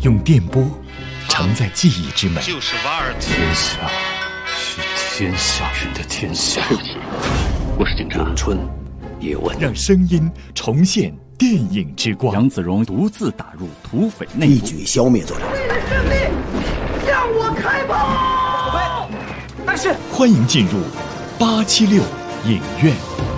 用电波承载记忆之美。 就是瓦尔天下是天下人的天下。 对不起，我是警察。 咏春，叶问， 让声音重现电影之光。 杨子荣独自打入土匪内部， 一举消灭作者。 为了胜利，向我开炮！ 但是，欢迎进入876影院。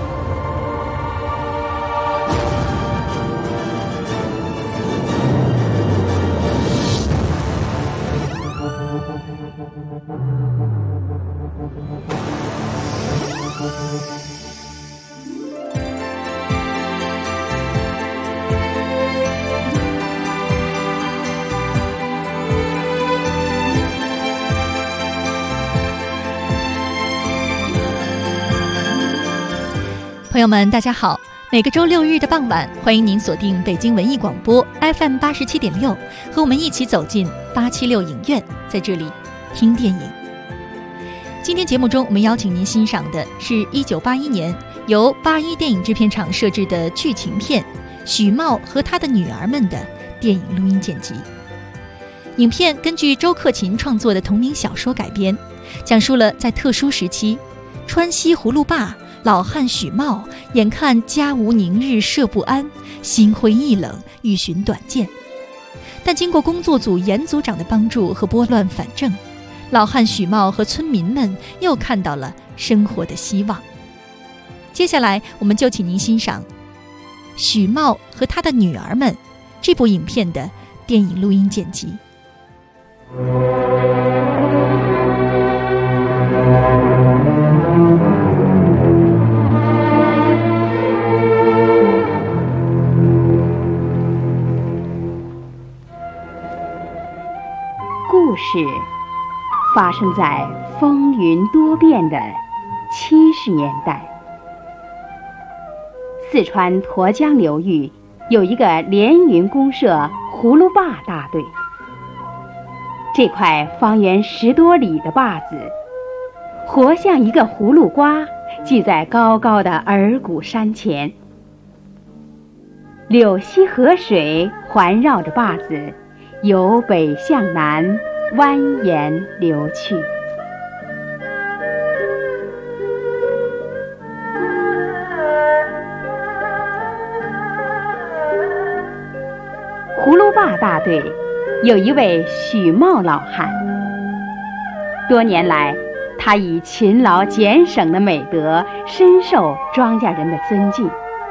朋友们大家好，每个周六日的傍晚，欢迎您锁定北京文艺广播 FM 87.6，和我们一起走进876影院，在这里听电影。今天节目中我们邀请您欣赏的是1981年由81电影制片厂摄制的剧情片《许茂和他的女儿们》的电影录音剪辑。影片根据周克勤创作的同名小说改编，讲述了在特殊时期，川西葫芦坝老汉许茂眼看家无宁日社不安，心灰意冷，欲寻短见。但经过工作组严组长的帮助和拨乱反正，老汉许茂和村民们又看到了生活的希望。接下来我们就请您欣赏《许茂和他的女儿们》这部影片的电影录音剪辑。 故事发生在风云多变的70年代。四川沱江流域有一个连云公社葫芦坝大队。这块方圆10多里的坝子，活像一个葫芦瓜，系在高高的耳骨山前。柳溪河水环绕着坝子，由北向南蜿蜒流去。葫芦坝大队有一位许茂老汉，多年来他以勤劳俭省的美德深受庄稼人的尊敬。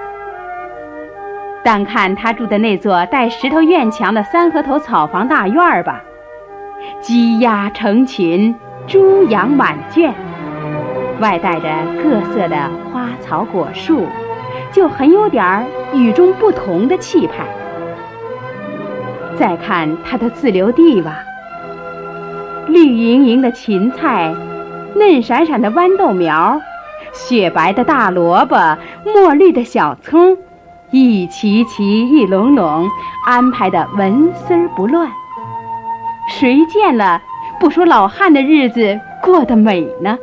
单看他住的那座带石头院墙的3合头草房大院儿吧，鸡鸭成群，猪羊满圈，外带着各色的花草果树，就很有点与众不同的气派。再看他的自留地吧，绿莹莹的芹菜，嫩闪闪的豌豆苗，雪白的大萝卜，墨绿的小葱，一齐齐一拢拢，安排得纹丝不乱。谁见了不说老汉的日子过得美呢？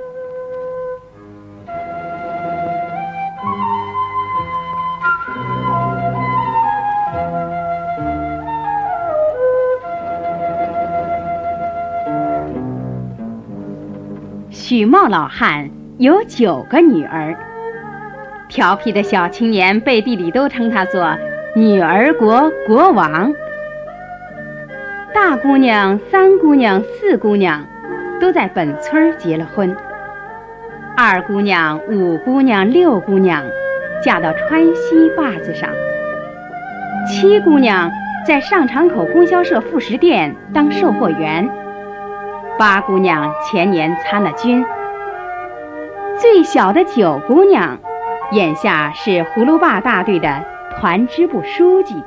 许茂老汉有9个女儿，调皮的小青年背地里都称他做女儿国国王。大姑娘、3姑娘、4姑娘都在本村结了婚，2姑娘、5姑娘、6姑娘嫁到川西坝子上，7姑娘在上场口供销社副食店当售货员，8姑娘前年参了军，最小的9姑娘眼下是葫芦坝大队的团支部书记。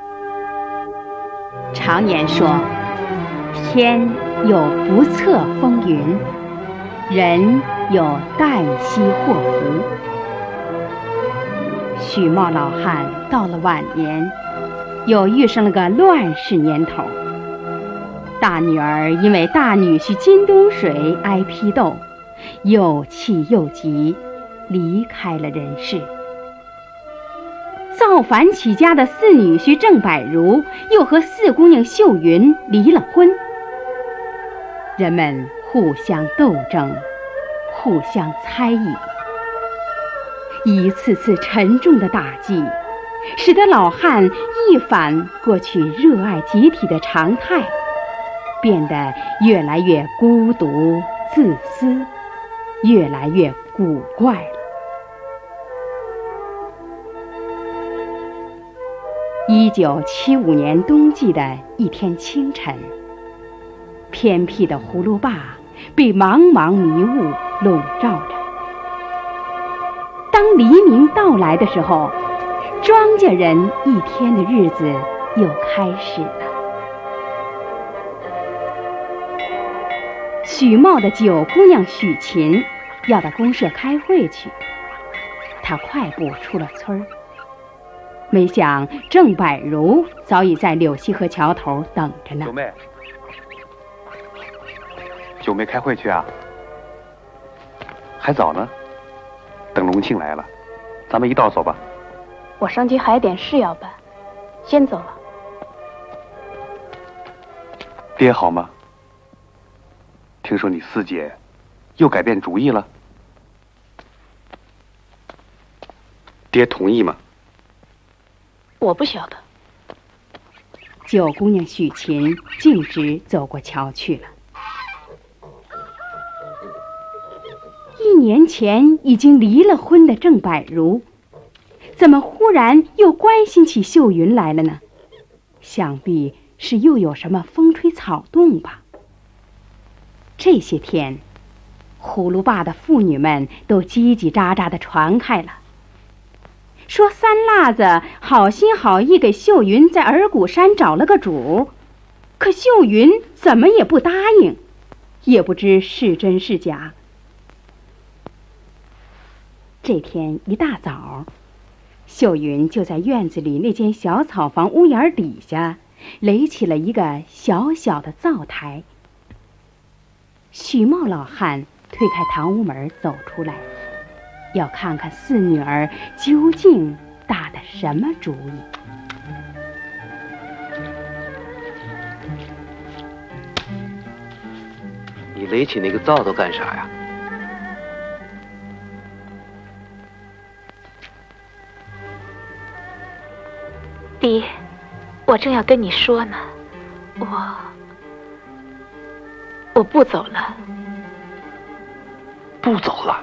常言说，天有不测风云，人有旦夕祸福。许茂老汉到了晚年，又遇上了个乱世年头。大女儿因为大女婿金东水挨批斗，又气又急，离开了人世。 造反起家的四女婿郑百如又和四姑娘秀云离了婚。人们互相斗争，互相猜疑，一次次沉重的打击，使得老汉一反过去热爱集体的常态，变得越来越孤独自私，越来越古怪了。1975年冬季的一天清晨，偏僻的葫芦坝被茫茫迷雾笼罩着。当黎明到来的时候，庄稼人一天的日子又开始了。许茂的九姑娘许琴要到公社开会去，她快步出了村儿。没想郑百如早已在柳溪河桥头等着呢。 九妹开会去啊？还早呢，等隆庆来了，咱们一道走吧。 我上街还有点事要办，先走了。 爹好吗？听说你四姐又改变主意了，爹同意吗？ 我不晓得。 九姑娘许琴径直走过桥去了。1年前已经离了婚的郑百如，怎么忽然又关心起秀云来了呢？想必是又有什么风吹草动吧。这些天，葫芦坝的妇女们都叽叽喳喳地传开了，说三辣子好心好意给秀云在耳鼓山找了个主，可秀云怎么也不答应，也不知是真是假。这天一大早，秀云就在院子里那间小草房屋檐底下垒起了一个小小的灶台。许茂老汉推开堂屋门走出来，要看看四女儿究竟打的什么主意。 你垒起那个灶都干啥呀？ 爹，我正要跟你说呢，我不走了。 不走了？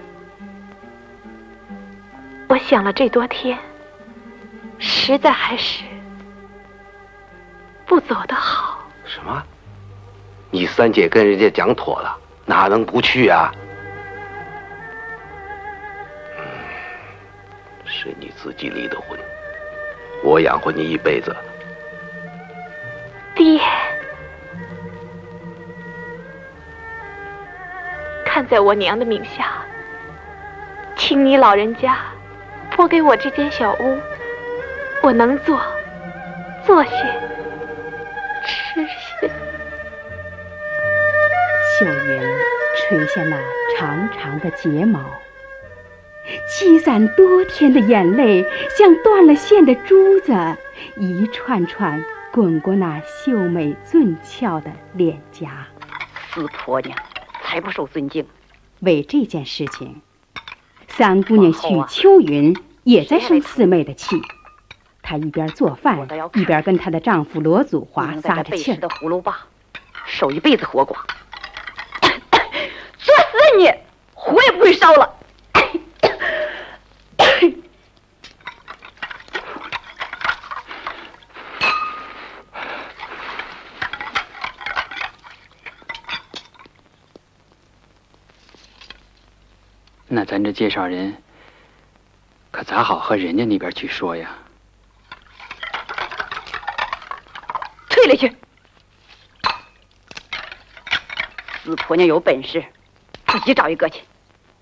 我想了这多天，实在还是不走的好。 什么？你三姐跟人家讲妥了，哪能不去啊？是你自己离的婚，我养活你一辈子。 爹，看在我娘的名下，请你老人家拨给我这间小屋，我能坐些，吃些。 秀云垂下那长长的睫毛，积攒多天的眼泪像断了线的珠子，一串串滚过那秀美俊俏的脸颊。 四婆娘才不受尊敬。 为这件事情，三姑娘许秋云也在生四妹的气。她一边做饭，一边跟她的丈夫罗祖华撒着气儿。 的葫芦坝，守一辈子活寡，作死你，火也不会烧了。 那咱这介绍人可咋好和人家那边去说呀？ 退了去！四婆娘有本事，自己找一个去。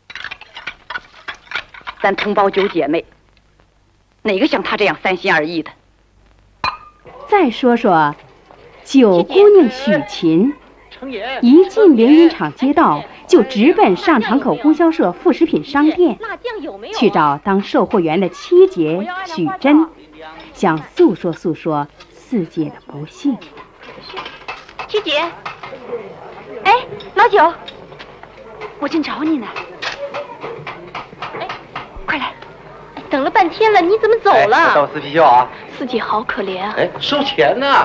咱同胞九姐妹，哪个像她这样三心二意的？ 再说九姑娘许琴，一进连云厂街道就直奔上场口供销社副食品商店，去找当售货员的七姐许珍，想诉说四姐的不幸。 七姐，哎，老九，我正找你呢。哎，快来！等了半天了，你怎么走了？ 到四啤酒啊！ 四姐好可怜啊！ 哎，收钱呢！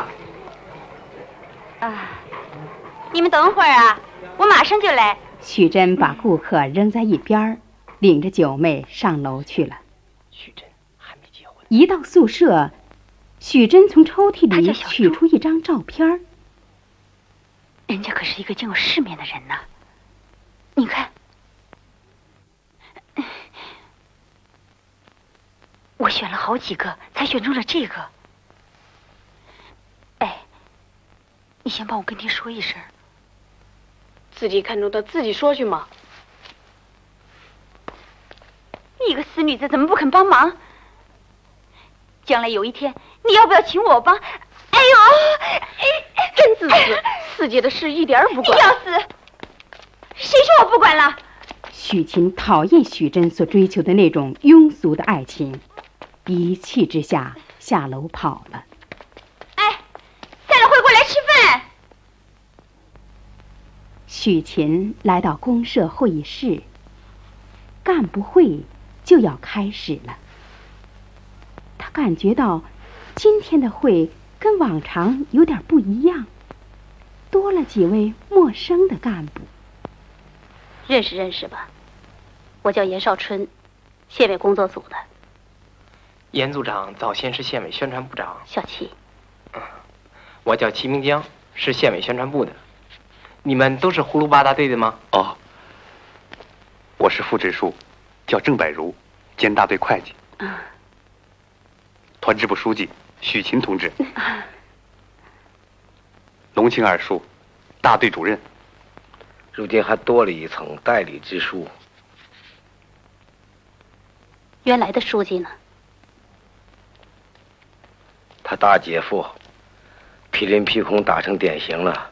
啊，你们等会儿啊，我马上就来。 许珍把顾客扔在一边，领着九妹上楼去了。 许珍还没结婚。 一到宿舍，许珍从抽屉里取出一张照片。 人家可是一个见过世面的人呢，你看，我选了好几个，才选中了这个。哎，你先帮我跟爹说一声。自己看中的自己说去嘛。你个死女子，怎么不肯帮忙？将来有一天，你要不要请我帮？哎呦，真自私！四姐的事一点儿不管。你要死！谁说我不管了？ 许勤讨厌许珍所追求的那种庸俗的爱情，一气之下下楼跑了。 哎，散了会过来吃饭。 许勤来到公社会议室，干部会就要开始了。他感觉到今天的会跟往常有点不一样，多了几位陌生的干部。 认识认识吧，我叫严少春，县委工作组的。 严组长早先是县委宣传部长。 小齐。 我叫齐明江，是县委宣传部的。你们都是葫芦八大队的吗？ 哦，我是副支书，叫郑百如，兼大队会计。团支部书记许勤同志。隆庆二叔，大队主任。 如今还多了一层代理支书。 原来的书记呢？ 他大姐夫毗邻辟空打成典型了。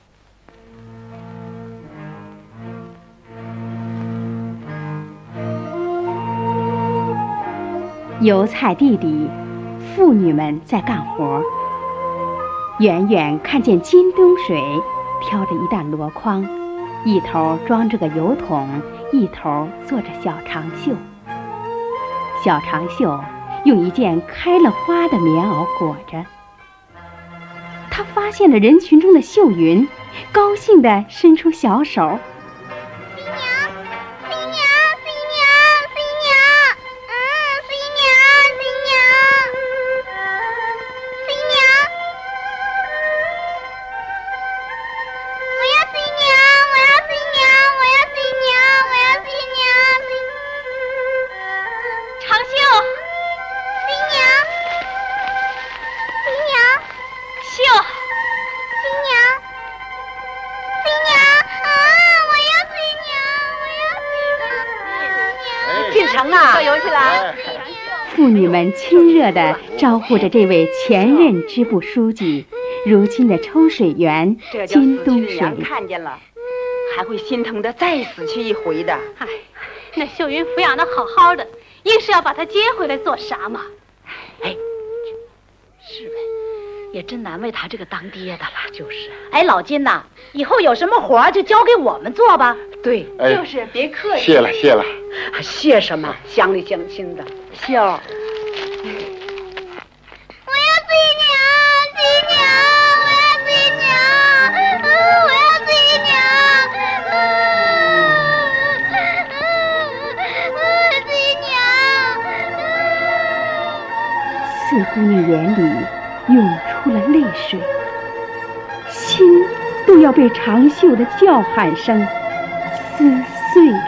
油菜地里，妇女们在干活。远远看见金冬水挑着一担箩筐，一头装着个油桶，一头做着小长袖。小长袖用一件开了花的棉袄裹着。他发现了人群中的秀云，高兴地伸出小手。妇女们亲热地招呼着这位前任支部书记，如今的抽水员金冬水。 看见了，还会心疼的再死去一回的。 哎，那秀云抚养的好好的，硬是要把她接回来做啥嘛？ 哎，是呗，也真难为他这个当爹的了，就是。哎，老金呐，以后有什么活就交给我们做吧。对， 就是别客气。 谢了，谢了。 谢什么？乡里乡亲的。秀，我要自己娘，我要自己娘，我要自己娘，自己娘。 四姑娘眼里涌出了泪水，心都要被长袖的叫喊声撕碎了。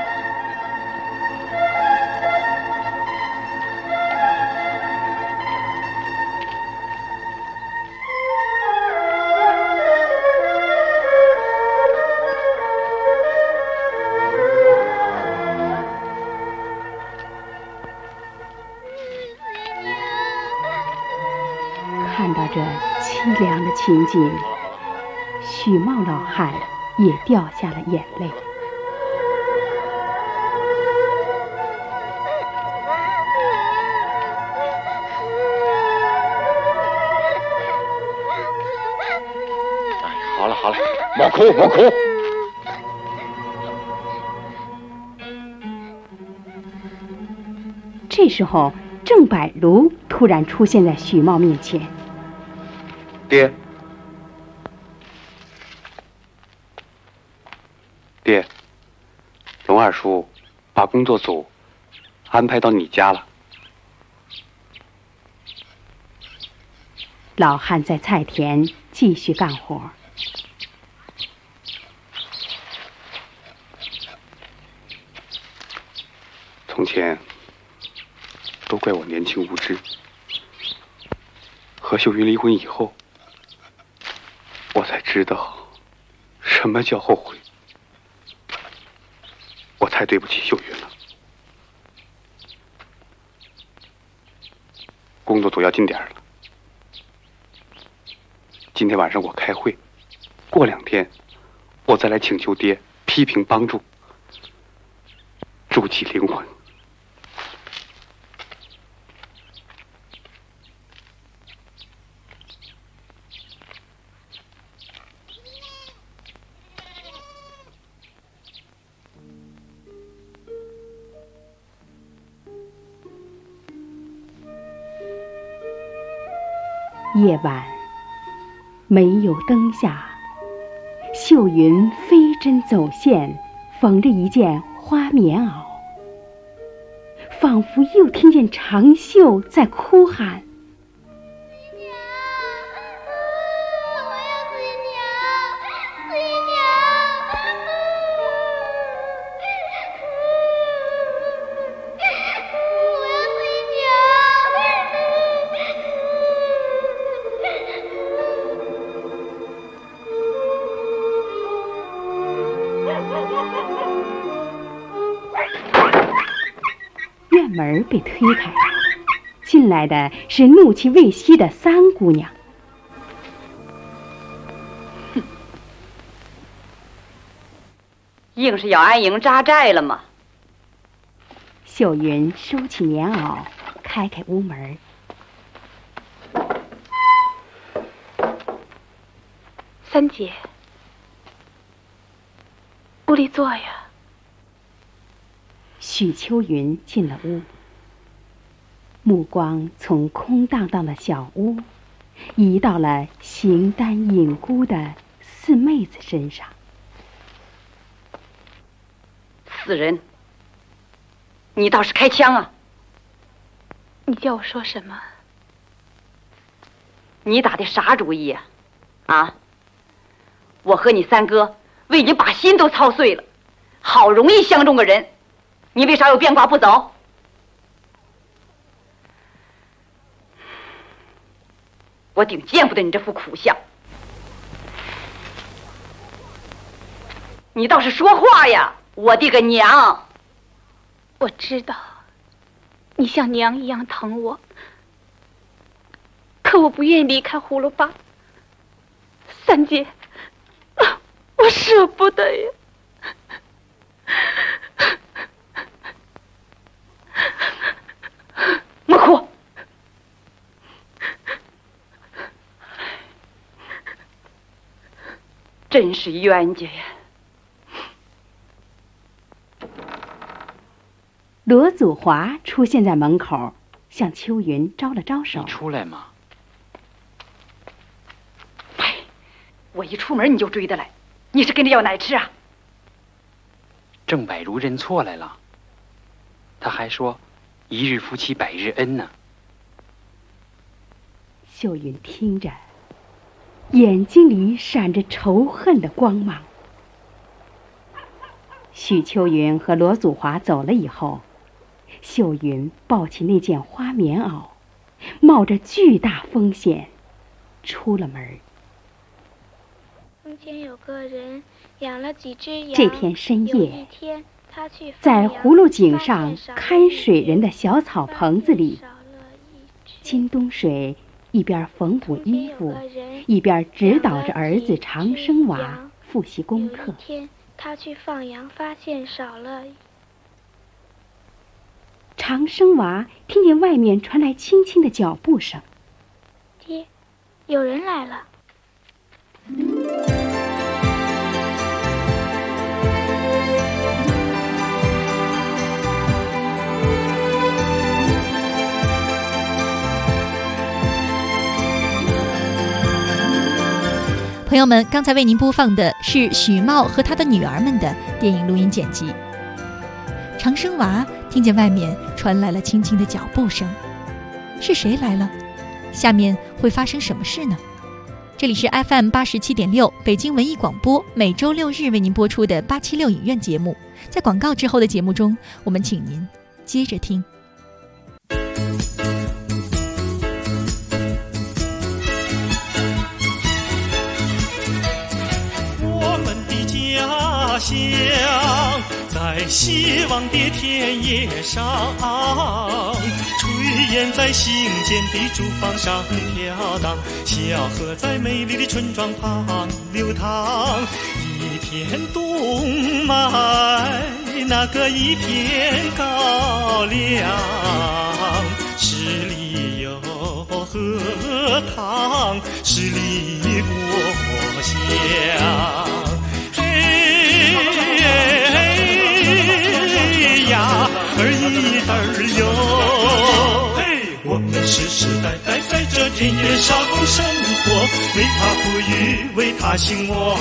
看到这凄凉的情景，许茂老汉也掉下了眼泪。 好了好了，莫哭莫哭。 这时候，郑百如突然出现在许茂面前。 爹，爹，龙二叔把工作组安排到你家了。 老汉在菜田继续干活。 从前都怪我年轻无知，和秀云离婚以后，我才知道什么叫后悔，我太对不起秀云了。工作组要进点了，今天晚上我开会，过2天我再来请求爹批评帮助，筑起灵魂。 夜晚，没有灯下，秀云飞针走线，缝着一件花棉袄，仿佛又听见长袖在哭喊：院门被推开了，进来的是怒气未息的三姑娘。 硬是要安营扎寨了吗？ 秀云收起棉袄，开屋门。 三姐，屋里坐呀。 许秋云进了屋，目光从空荡荡的小屋移到了形单影孤的四妹子身上。 死人，你倒是开枪啊！ 你叫我说什么？ 你打的啥主意呀？啊！我和你三哥为你把心都操碎了，好容易相中个人，你为啥又变卦不走？我顶见不得你这副苦相。你倒是说话呀，我的个娘！ 我知道，你像娘一样疼我，可我不愿意离开葫芦巴。三姐，我舍不得呀。 莫哭，真是冤家呀！ 罗祖华出现在门口，向秋云招了招手。 你出来嘛！ 我一出门你就追得来，你是跟着要奶吃啊？ 郑百如认错来了，他还说一日夫妻百日恩呢。 秀云听着，眼睛里闪着仇恨的光芒。许秋云和罗祖华走了以后，秀云抱起那件花棉袄，冒着巨大风险出了门。 从前有个人养了几只羊。 这天深夜， 他去在葫芦井上看水人的小草棚子里，金冬水一边缝补衣服，一边指导着儿子长生娃复习功课。 有一天他去放羊，发现少了。 长生娃听见外面传来轻轻的脚步声。 爹，有人来了。 朋友们，刚才为您播放的是许茂和他的女儿们的电影录音剪辑。长生娃听见外面传来了轻轻的脚步声，是谁来了？下面会发生什么事呢？这里是 FM 87.6北京文艺广播，每周六日为您播出的876影院节目。在广告之后的节目中，我们请您接着听。 家乡在希望的田野上，炊烟在新建的竹房上飘荡，小河在美丽的村庄旁流淌。一片冬麦，那个一片高粱，十里有荷塘，十里过乡。呀，儿一儿哟，我们世世代代在这田野上生活，为它富裕，为它兴旺。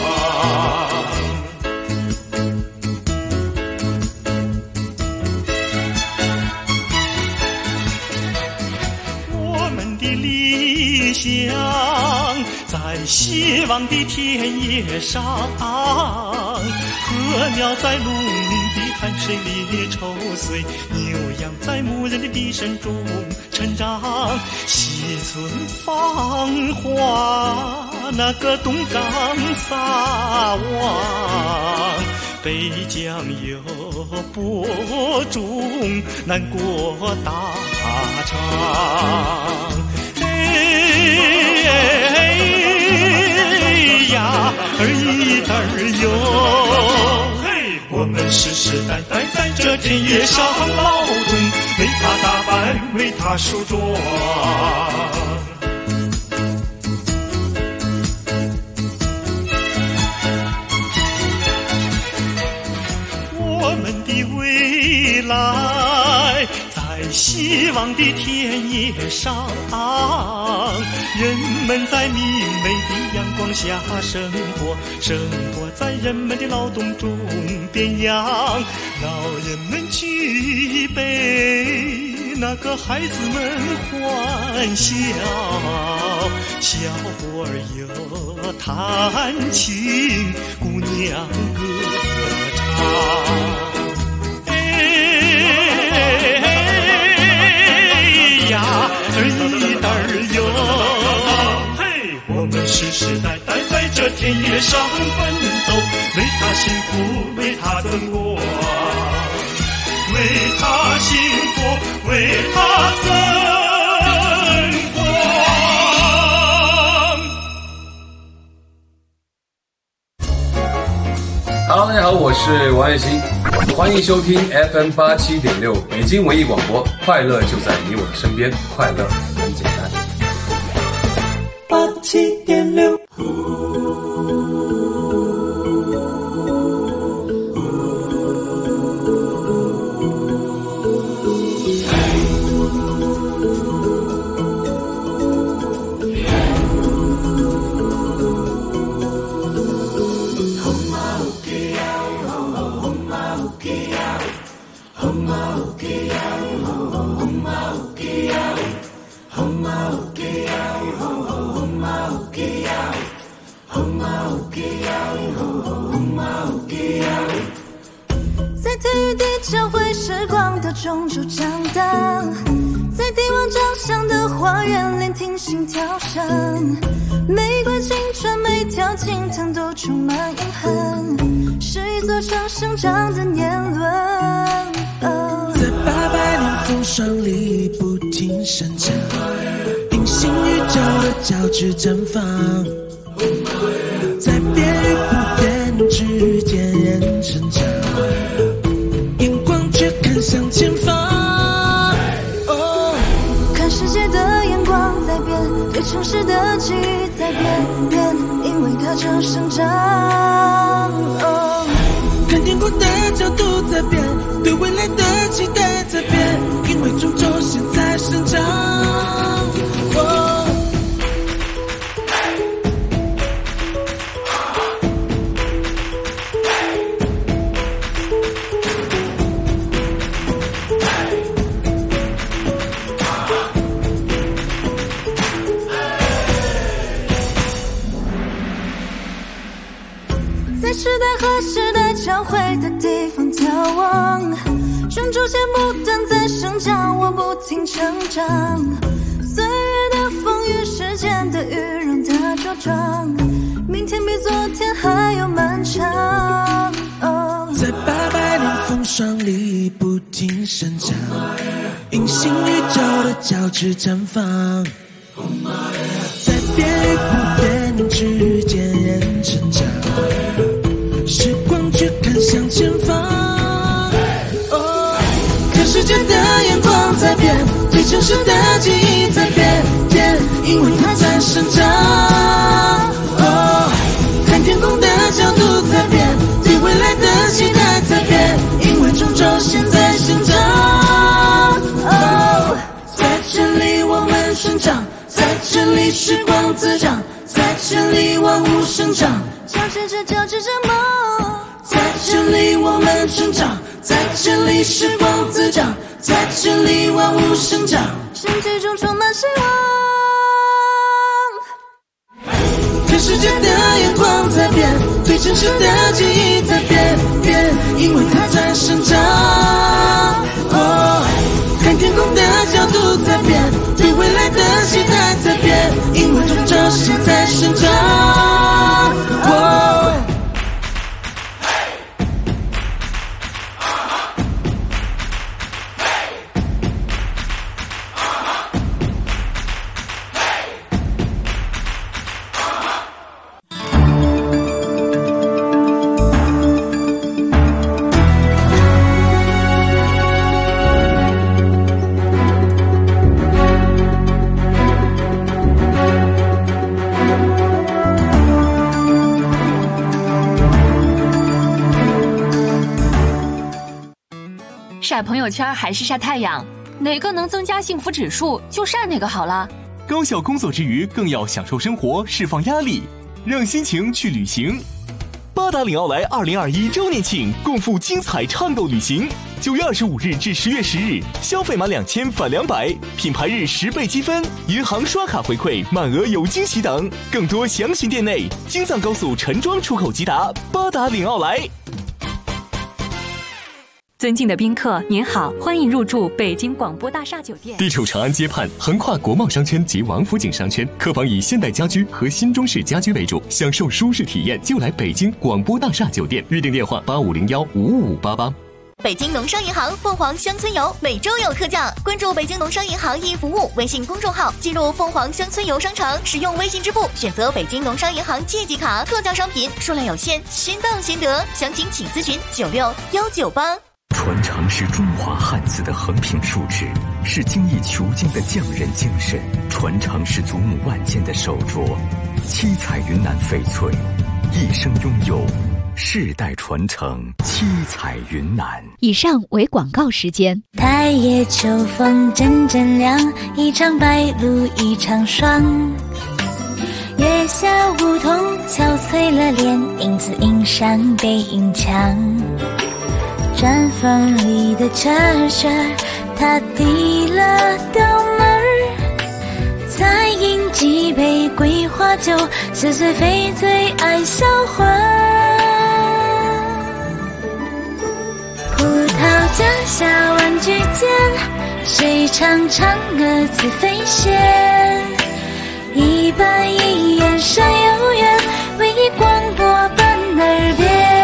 我们的理想在希望的田野上，禾苗在农民的汗水里抽穗，牛羊在牧人的笛声中成长。西村芳华，那个东港撒网，北疆有播种，南国大昌。呀，儿一儿哟，我们世世代代在这田野上劳动，为它打扮，为它梳妆。我们的未来在希望的田野上，人们在明媚的阳光下生活，生活在人们的劳动中变样。老人们举杯，那个孩子们欢笑，小伙儿又弹琴，姑娘歌唱。呀，儿一儿哟，我们世世代代在这田野上奋斗，为他幸福，为他增光，为他幸福，为他增光。 Hello， 大家好，我是王栎鑫，欢迎收听 FM 87.6北京文艺广播，快乐就在你我的身边，快乐很简单。 87.6。 在体育地教会时光的钟就长大，在帝王掌上的花园聆听心跳声，每一块青春每条青藤都充满遗憾，是一座城生长的年轮。 在800年风霜里不停生长，隐形宇宙的交织绽放，在变与不变之间人成长，眼光却看向前方。 看世界的眼光在变，对城市的记忆在变，因为它正生长。 看天空的角度在变，对未来的期待在变，因为种种现在生长。 在时代和时代交汇的地方眺望，双轴线不断在生长，我不停成长。岁月的风雨，时间的雨，让它茁壮，明天比昨天还要漫长。 在800年风霜里不停生长，隐形宇宙的交织绽放，在变与不变之间人成长，时光却看向前方。看世界的眼光在变，对城市的记忆在变，因为它在生长。看天空的角度在变，对未来的期待在变，因为种种现在生长。在这里我们生长，在这里时光滋长，在这里万物生长， 交织着梦。 在这里我们生长，在这里时光滋长，在这里万物生长， 身体中充满希望。 看世界的眼光在变，对城市的记忆在变，因为它在生长。看天空的角度在变，对未来的期待在变，因为种种现在生长。 晒朋友圈还是晒太阳，哪个能增加幸福指数就晒哪个好了。 高效工作之余，更要享受生活，释放压力，让心情去旅行。八达岭奥莱2021周年庆，共赴精彩畅购旅行。9月25日至10月10日，消费满2000返200，品牌日10倍积分，银行刷卡回馈，满额有惊喜等。更多详询店内。京藏高速陈庄出口直达八达岭奥莱。 尊敬的宾客，您好，欢迎入住北京广播大厦酒店。 地处长安街畔，横跨国贸商圈及王府井商圈，客房以现代家居和新中式家居为主，享受舒适体验就来北京广播大厦酒店。预订电话8501-55588。 北京农商银行凤凰乡村游每周有特价，关注北京农商银行易服务微信公众号，进入凤凰乡村游商城，使用微信支付，选择北京农商银行借记卡，特价商品数量有限，先到先得，详情请咨询96198。 传承是中华汉字的横平竖直，是精益求精的匠人精神；传承是祖母万件的手镯，七彩云南翡翠，一生拥有，世代传承，七彩云南。 以上为广告时间。 太夜秋风阵阵凉，一场白露一场霜。月下梧桐憔悴了脸，影子映上背影墙。毡房里的车车，他递了刀门儿，再饮几杯桂花酒，似水非醉爱销魂。葡萄架下玩具间，谁唱嫦娥自飞仙？一板一眼山有缘，唯一广播伴耳边。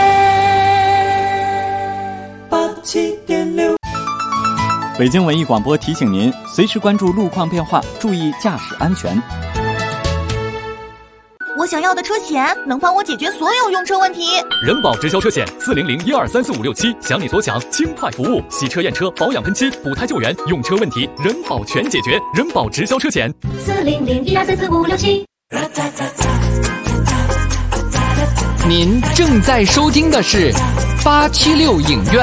87.6。 北京文艺广播提醒您，随时关注路况变化，注意驾驶安全。 我想要的车险能帮我解决所有用车问题。 人保直销车险400-1234567，想你所想，轻快服务，洗车验车、保养喷漆、补胎救援，用车问题人保全解决。人保直销车险 400-1234567。 您正在收听的是876影院。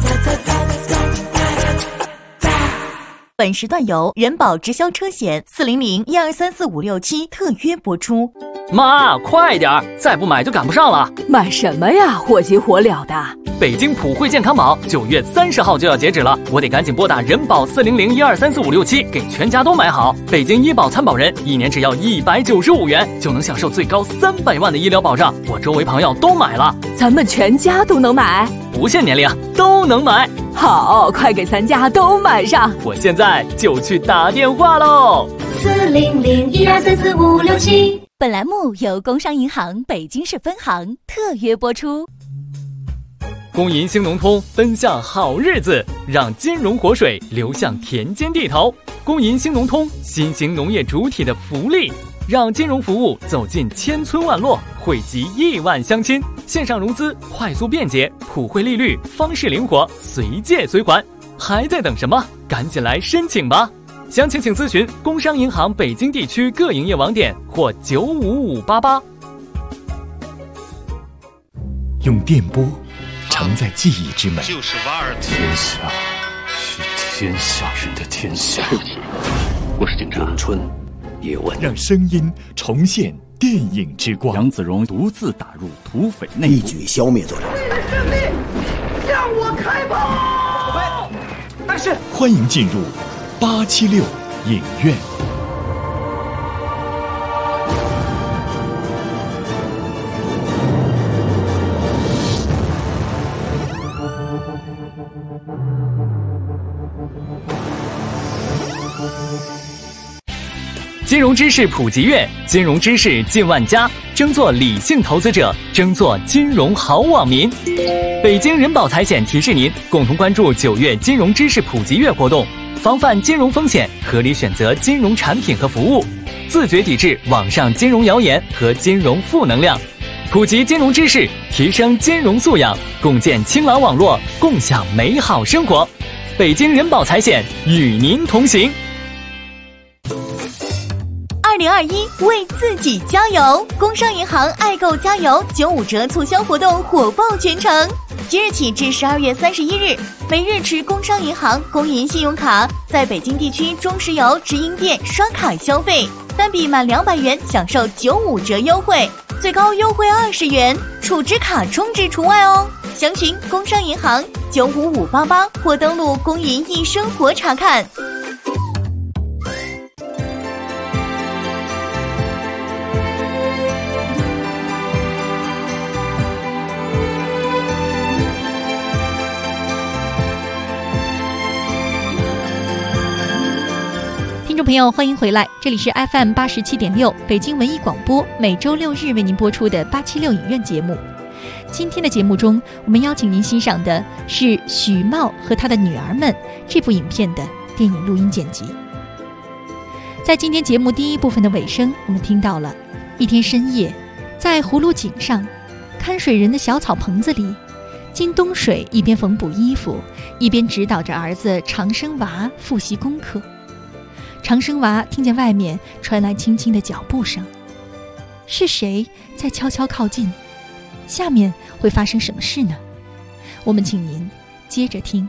本时段由人保直销车险400-1234567特约播出。 妈，快点儿，再不买就赶不上了。 买什么呀？火急火燎的。 北京普惠健康宝9月30号就要截止了，我得赶紧拨打人保400-1234567，给全家都买好。北京医保参保人1年只要195元，就能享受最高300万的医疗保障。我周围朋友都买了， 咱们全家都能买， 不限年龄都能买。 好，快给咱家都买上！ 我现在就去打电话喽。 400-1234567。 本栏目由工商银行北京市分行特约播出。 工银兴农通奔向好日子，让金融活水流向田间地头。工银兴农通，新兴农业主体的福利，让金融服务走进千村万落，惠及亿万乡亲。线上融资快速便捷，普惠利率，方式灵活，随借随还。还在等什么？赶紧来申请吧！详情请咨询工商银行北京地区各营业网点或95588。 用电波承载记忆之美， 就是瓦尔天下是天下人的天下。 我是警察。 咏春叶问，让声音重现电影之光。杨子荣独自打入土匪内部，一举消灭作者。 为了胜利，向我开炮！ 但是，欢迎进入876影院。 金融知识普及月，金融知识进万家，争做理性投资者，争做金融好网民。北京人保财险提示您，共同关注9月金融知识普及月活动，防范金融风险，合理选择金融产品和服务，自觉抵制网上金融谣言和金融负能量，普及金融知识，提升金融素养，共建清朗网络，共享美好生活。北京人保财险与您同行。 2021为自己加油！工商银行爱购加油95折促销活动火爆全城，即日起至12月31日，每日持工商银行工银信用卡在北京地区中石油直营店刷卡消费，单笔满200元享受95折优惠，最高优惠20元，储值卡充值除外哦。详询工商银行95588或登录工银易生活查看。 听众朋友，欢迎回来，这里是 FM 87.6北京文艺广播，每周6日为您播出的876影院节目。今天的节目中，我们邀请您欣赏的是许茂和他的女儿们这部影片的电影录音剪辑。在今天节目第一部分的尾声，我们听到了一天深夜，在葫芦井上看水人的小草棚子里，金东水一边缝补衣服，一边指导着儿子长生娃复习功课。长生娃听见外面传来轻轻的脚步声，是谁在悄悄靠近？下面会发生什么事呢？我们请您接着听。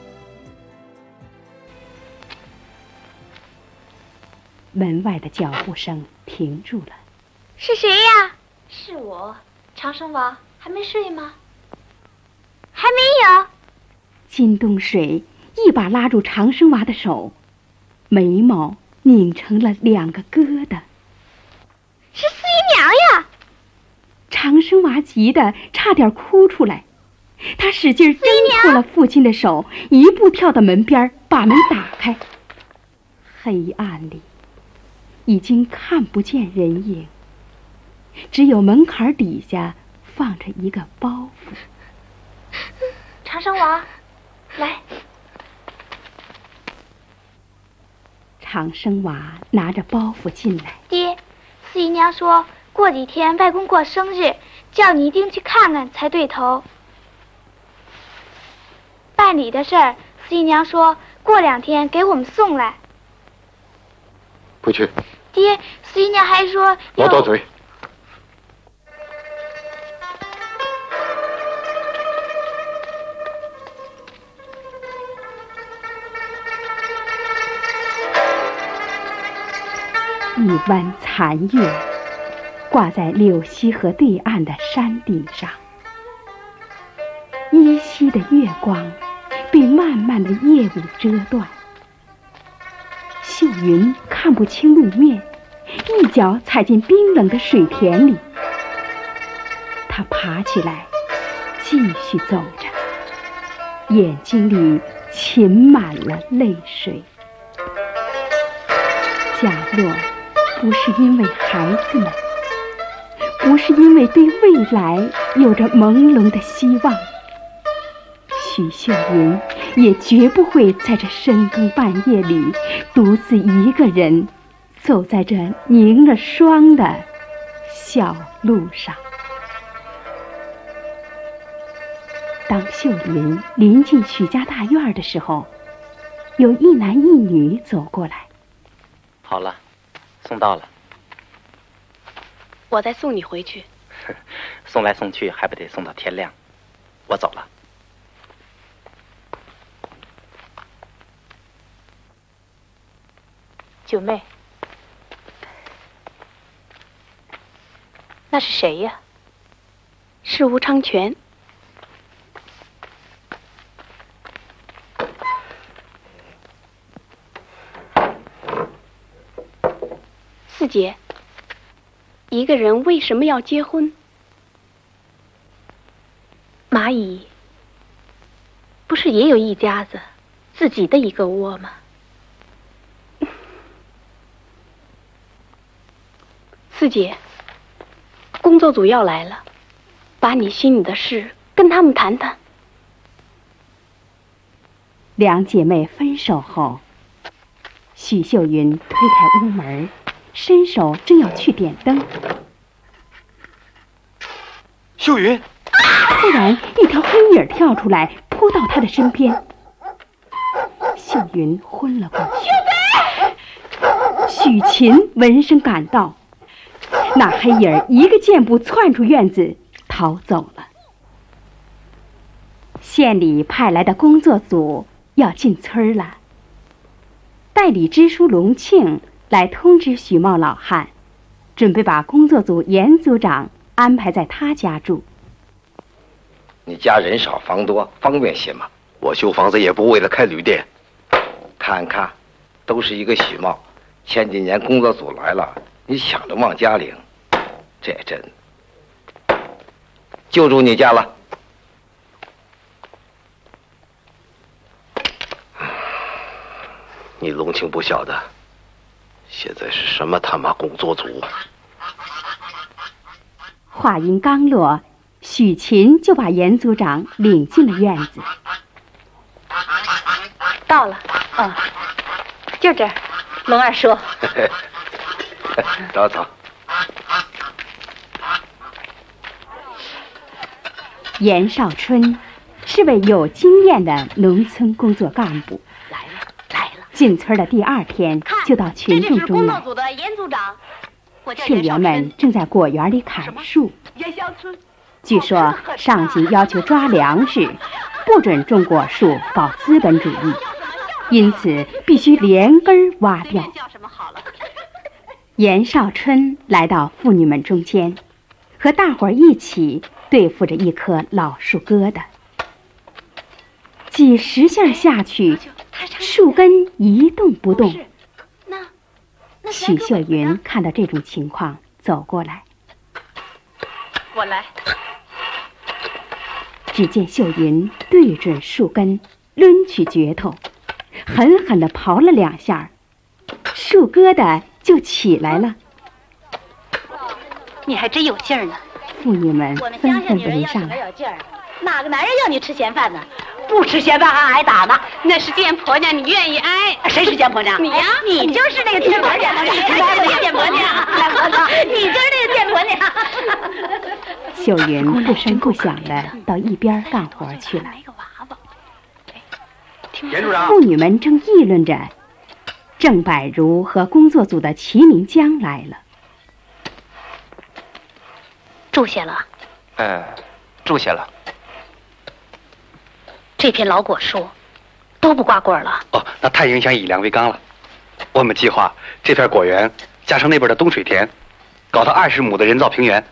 门外的脚步声停住了。 是谁呀？是我，长生娃。还没睡吗？还没有。 金东水一把拉住长生娃的手，眉毛拧成了2个疙瘩。 是四姨娘呀！ 长生娃急得差点哭出来，他使劲挣脱了父亲的手，一步跳到门边，把门打开。黑暗里已经看不见人影，只有门槛底下放着一个包袱。 长生娃，来。 长生娃拿着包袱进来。 爹，四姨娘说过几天外公过生日，叫你一定去看看才对头。办理的事儿，四姨娘说过2天给我们送来。 不去。 爹，四姨娘还说老叨嘴。 一弯残月挂在柳溪河对岸的山顶上。依稀的月光被漫漫的夜雾遮断，秀云看不清路面，一脚踩进冰冷的水田里。她爬起来继续走着，眼睛里噙满了泪水。降落不是因为孩子们，不是因为对未来有着朦胧的希望，许秀云也绝不会在这深更半夜里独自一个人走在这凝了霜的小路上。当秀云临近许家大院的时候，有一男一女走过来。 好了，送到了。 我再送你回去。 送来送去还不得送到天亮？我走了。 九妹，那是谁呀？是吴昌全。四姐，一个人为什么要结婚？蚂蚁不是也有一家子，自己的一个窝吗？四姐，工作组要来了，把你心里的事跟他们谈谈。 两姐妹分手后，许秀云推开屋门，伸手正要去点灯。 秀云， 突然一条黑影跳出来，扑到她的身边。秀云昏了过去。许勤闻声赶到，那黑影一个箭步窜出院子逃走了。县里派来的工作组要进村了，代理支书龙庆来通知许茂老汉，准备把工作组严组长安排在他家住。 你家人少房多，方便些嘛。我修房子也不为了开旅店。看看，都是一个许茂。前几年工作组来了，你想着往家领，这真就住你家了。你龙庆不晓得，现在是什么他妈工作组？ 话音刚落，许勤就把严组长领进了院子。 到了，就这儿，龙二叔。 走走。 严少春是位有经验的农村工作干部。 来了。 进村的第二天就到群众中来。 这是工作组的严组长， 片员们正在果园里砍树。据说上级要求抓粮食，不准种果树搞资本主义，因此必须连根挖掉。严少春来到妇女们中间，和大伙儿一起对付着一棵老树疙瘩。几十下下去，树根一动不动。许秀云看到这种情况，走过来。 我来。 只见秀云对准树根，抡起镢头，狠狠地刨了2下，树疙瘩就起来了。 你还真有劲儿呢！ 妇女们纷纷围上来。 哪个男人要你吃闲饭呢？不吃闲饭还挨打呢？那是贱婆娘，你愿意挨？谁是贱婆娘？你呀，你就是那个贱婆娘，你就是那个贱婆娘，你就是那个贱婆娘。 秀云不声不响地到一边干活去了。 严组长， 妇女们正议论着，郑百如和工作组的齐明江来了。 住下了？ 住下了。 这片老果树都不挂果了。 那太影响以粮为纲了。我们计划这片果园加上那边的冬水田， 搞到20亩的人造平原。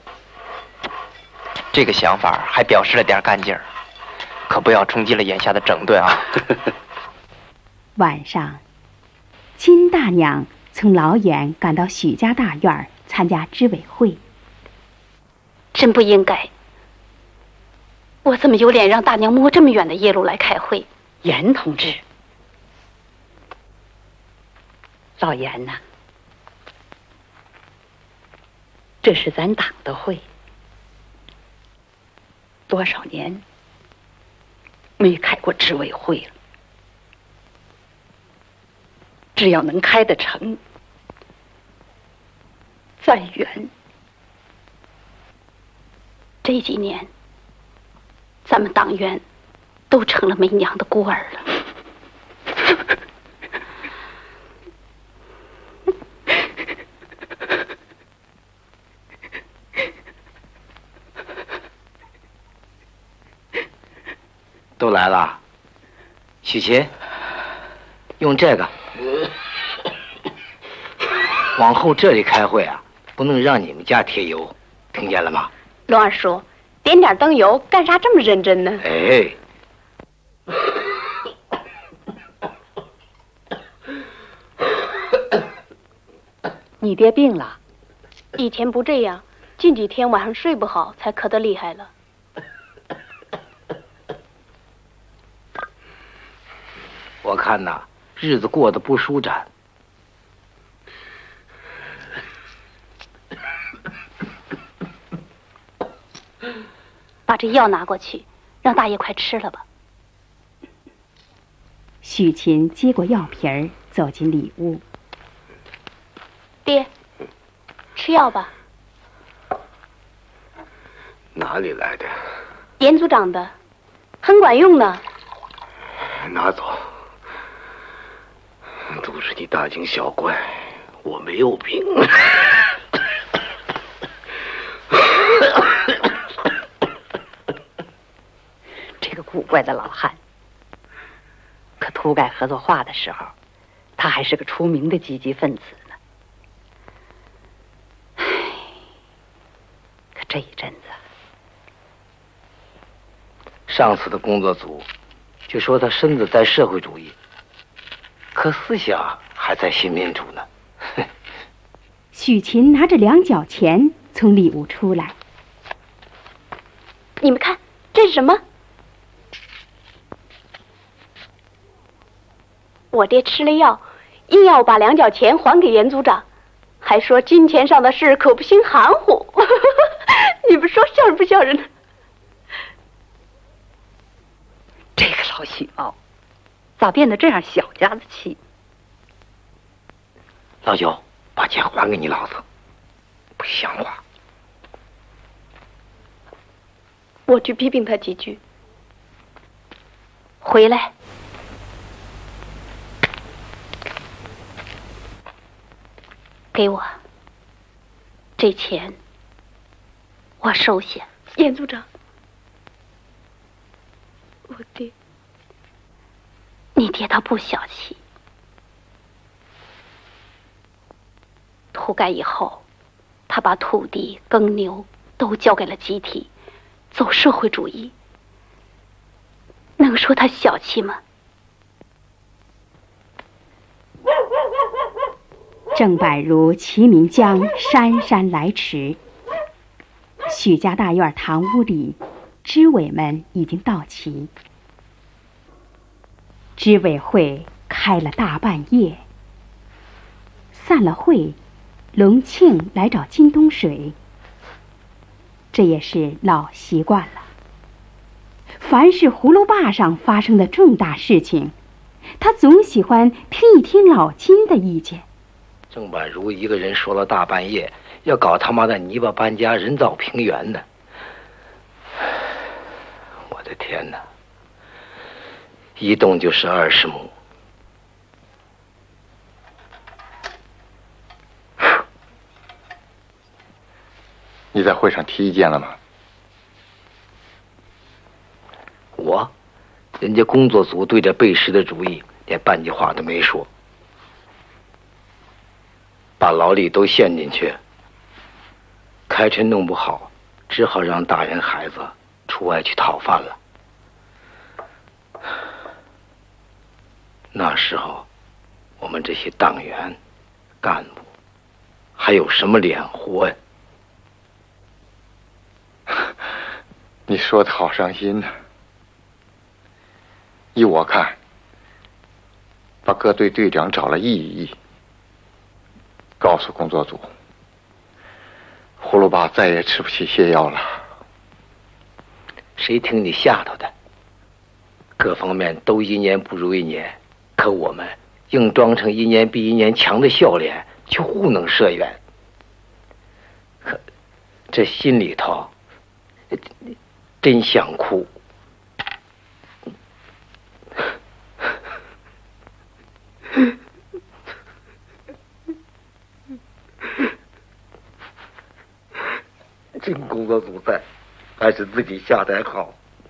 这个想法还表示了点干劲儿，可不要冲击了眼下的整顿啊。 晚上，金大娘从老远赶到许家大院参加支委会。 真不应该，我怎么有脸让大娘摸这么远的夜路来开会？ 严同志，老严呐，这是咱党的会，多少年没开过支委会了，只要能开得成，再远。 这几年，咱们党员都成了没娘的孤儿了。 都来了，许琴，用这个。往后这里开会啊，不能让你们家贴油，听见了吗？ 龙二叔，点点灯油，干啥这么认真呢？ 哎， 你爹病了？ 以前不这样，近几天晚上睡不好，才咳得厉害了。 我看呐，日子过得不舒展。 把这药拿过去，让大爷快吃了吧。 许琴接过药瓶儿，走进里屋。 爹，吃药吧。 哪里来的？ 严组长的，很管用呢。 拿走。都是你大惊小怪，我没有病。 这个古怪的老汉，可土改合作化的时候，他还是个出名的积极分子呢。唉，可这一阵子， 上次的工作组就说他身子在社会主义，可思想还在新民主呢。 许琴拿着2角钱从里屋出来。 你们看，这是什么？我爹吃了药，硬要把2角钱还给严组长，还说金钱上的事可不兴含糊。你们说笑不笑人呢？ 这个老许茂，咋变得这样小家子气？ 老九，把钱还给你老子，不像话。 我去批评他几句。回来。给我这钱，我收下。严组长，我爹，你爹他不小气。土改以后，他把土地、耕牛都交给了集体，走社会主义，能说他小气吗？ 郑百如齐名江姗姗来迟。许家大院堂屋里，支委们已经到齐。支委会开了大半夜，散了会，隆庆来找金东水。这也是老习惯了。凡是葫芦坝上发生的重大事情，他总喜欢听一听老金的意见。 郑百如一个人说了大半夜，要搞他妈的泥巴搬家人造平原呢。我的天哪，一动就是20亩。 你在会上提意见了吗？ 我，人家工作组对这背时的主意连半句话都没说，把劳力都陷进去， 开春弄不好，只好让大人孩子出外去讨饭了。那时候，我们这些党员、干部，还有什么脸活呀？ 你说的好伤心呐！依我看，把各队队长找来议一议，告诉工作组，葫芦爸再也吃不起泻药了。 谁听你下头的？各方面都一年不如一年，可我们硬装成一年比一年强的笑脸，却糊弄社员。可这心里头真想哭。这工作组在，还是自己下台好。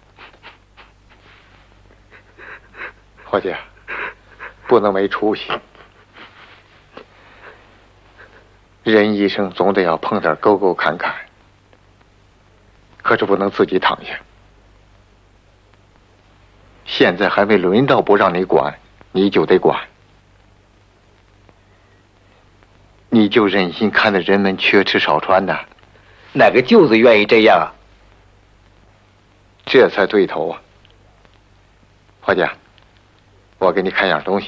伙计，不能没出息。人一生总得要碰点沟沟坎坎，可是不能自己躺下。现在还没轮到不让你管，你就得管。你就忍心看着人们缺吃少穿的？ 哪个舅子愿意这样啊？ 这才对头啊！伙计，我给你看样东西。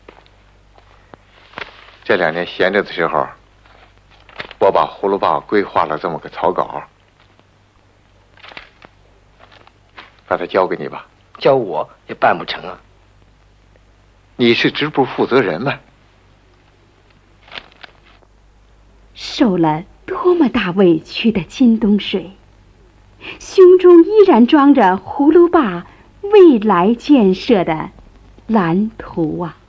这2年闲着的时候，我把葫芦爸规划了这么个草稿，把它交给你吧。 交我也办不成啊！ 你是支部负责人嘛？ 受了多么大委屈的金东水，胸中依然装着葫芦爸未来建设的蓝图啊！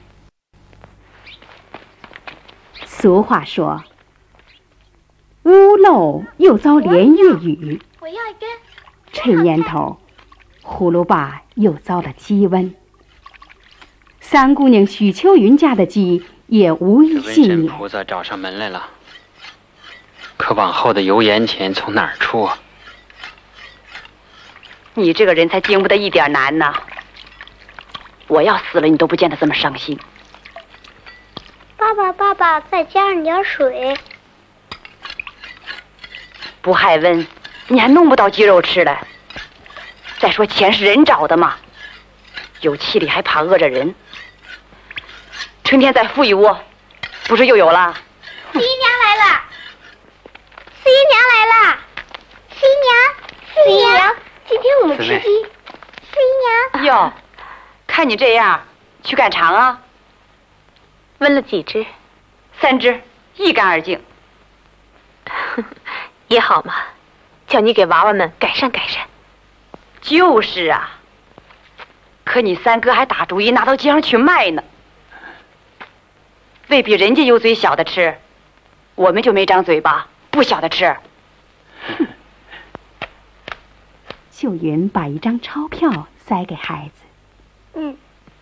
俗话说，屋漏又遭连夜雨。 我要一根。 这年头，葫芦爸又遭了鸡瘟。三姑娘许秋云家的鸡也无一幸免。 文神菩萨找上门来了，可往后的油盐钱从哪儿出啊？ 你这个人才经不得一点难呐！我要死了，你都不见得这么伤心。 爸爸，再加上点水。 不害温，你还弄不到鸡肉吃来。再说钱是人找的嘛，有气力还怕饿着人。春天再孵一窝，不是又有了？ 十一娘来了！十一娘来了！十一娘，今天我们吃鸡。十一娘。 哟，看你这样，去赶场啊？ 问了几只 ？3只，一干二净。 也好嘛，叫你给娃娃们改善改善。 就是啊，可你三哥还打主意拿到街上去卖呢。未必人家有嘴小的吃，我们就没张嘴巴，不晓得吃。 秀云把一张钞票塞给孩子。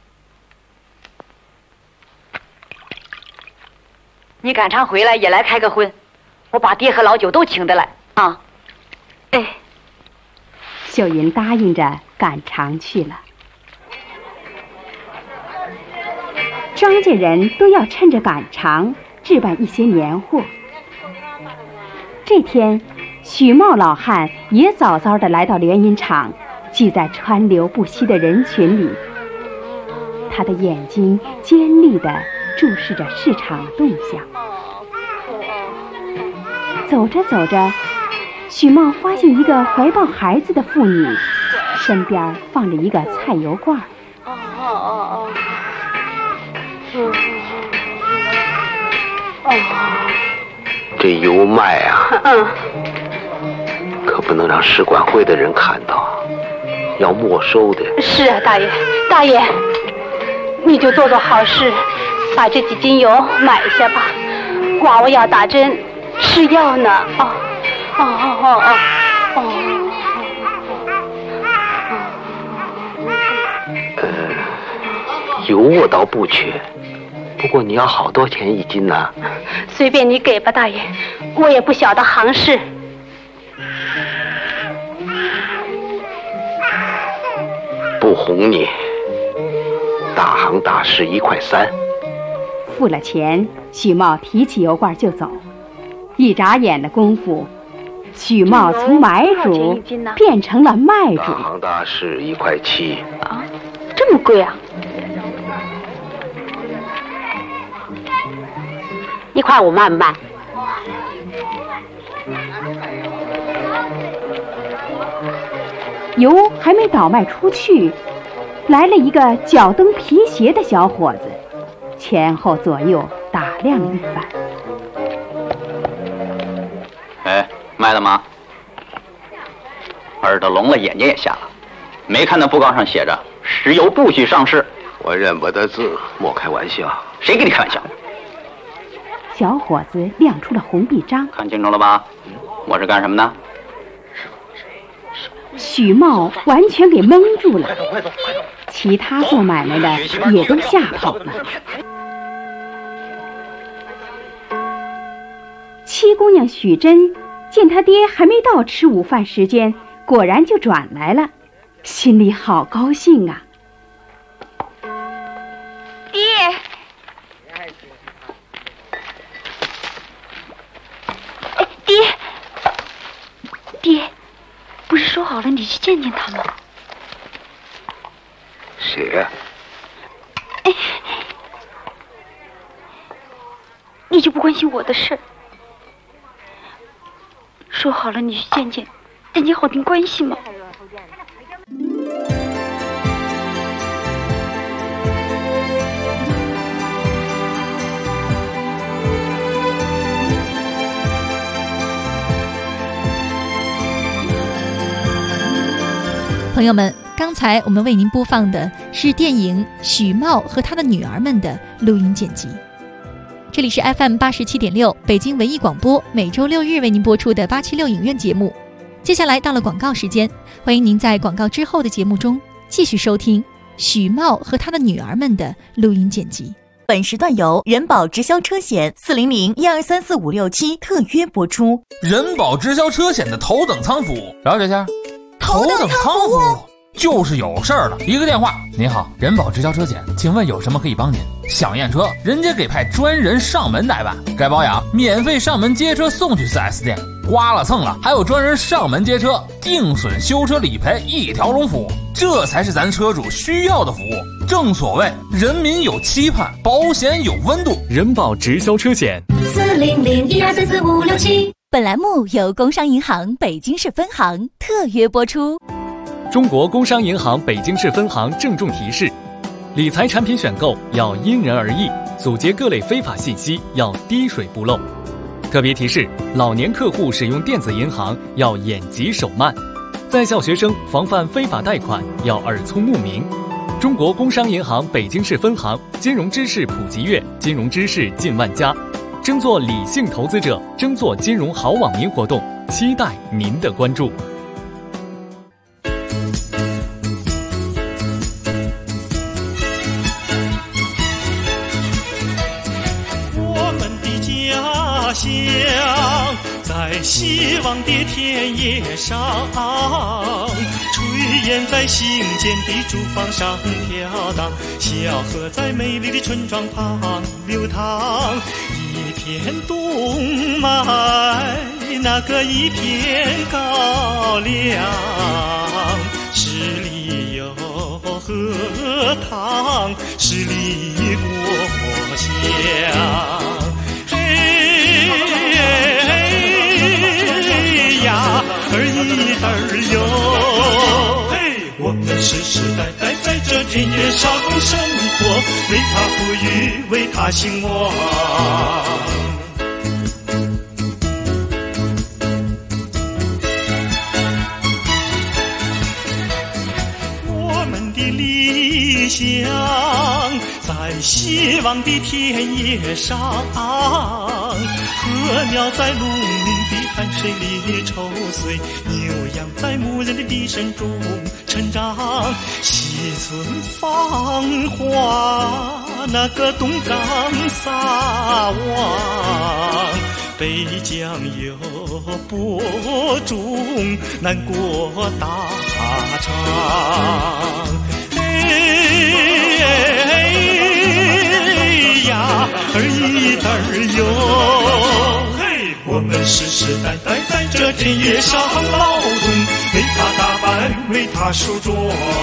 你赶场回来也来开个荤，我把爹和老九都请得来啊。 哎， 秀云答应着赶场去了。庄稼人都要趁着赶场置办一些年货。这天，许茂老汉也早早地来到联银厂，挤在川流不息的人群里。他的眼睛尖利地注视着市场动向。走着走着，许茂发现一个怀抱孩子的妇女，身边放着一个菜油罐。 这油麦啊，可不能让市管会的人看到，要没收的。 是啊，大爷，你就做做好事，把这几斤油买下吧。娃娃要打针吃药呢。 油我倒不缺，不过你要好多钱一斤呢？ 随便你给吧，大爷，我也不晓得行市。 不哄你，大行大市1块3。 付了钱，许茂提起油罐就走。一眨眼的功夫，许茂从买主变成了卖主。 大行大市1块7。 啊，这么贵啊？1块5卖不卖？ 油还没倒卖出去，来了一个脚蹬皮鞋的小伙子，前后左右打量了一番。 哎，卖了吗？耳朵聋了，眼睛也瞎了，没看那布告上写着石油不许上市。 我认不得字，莫开玩笑。 谁跟你开玩笑？ 小伙子亮出了红臂章。 看清楚了吧？我是干什么的？ 许茂完全给蒙住了，其他做买卖的也都吓跑了。七姑娘许珍见他爹还没到吃午饭时间，果然就转来了，心里好高兴啊！ 爹，爹，不是说好了你去见见他吗？ 谁呀？ 你就不关心我的事？说好了你去见见，人家好定关系吗？ 朋友们，刚才我们为您播放的是电影《许茂和他的女儿们》的录音剪辑。这里是 FM 87.6北京文艺广播，每周6日为您播出的876影院节目。接下来到了广告时间，欢迎您在广告之后的节目中继续收听许茂和他的女儿们的录音剪辑。 本时段由人保直销车险400-1234-567特约播出。 人保直销车险的头等舱服务，了解下。头等舱服务就是有事儿了，一个电话。您好，人保直销车险，请问有什么可以帮您？想验车，人家给派专人上门代办；该保养，免费上门接车送去 4S 店。刮了蹭了，还有专人上门接车，定损修车理赔一条龙服务，这才是咱车主需要的服务。正所谓人民有期盼，保险有温度。 人保直销车险 400-1234-567。本栏目由工商银行北京市分行特约播出。 中国工商银行北京市分行郑重提示：理财产品选购要因人而异，阻截各类非法信息要滴水不漏。特别提示：老年客户使用电子银行要眼疾手慢，在校学生防范非法贷款要耳聪目明。中国工商银行北京市分行金融知识普及月，金融知识进万家。争做理性投资者，争做金融好网民活动，期待您的关注。 我们的家乡在希望的田野上，炊烟在新建的住房上飘荡，小河在美丽的村庄旁流淌。一片冬麦，那个一片高粱，十里有荷塘，十里过乡。嘿呀，儿一儿哟，嘿，我们世世代代在这田野上生活，为它富裕，为它兴旺。我们的理想在希望的田野上，禾苗在农民的汗水里抽穗，牛羊在牧人的笛声中成长，溪村芳华那个东港撒网，北疆有播种南国大厂。呀儿一嘚儿哟，嘿，我们世世代代在这田野上劳动，为他打扮，为他梳妆。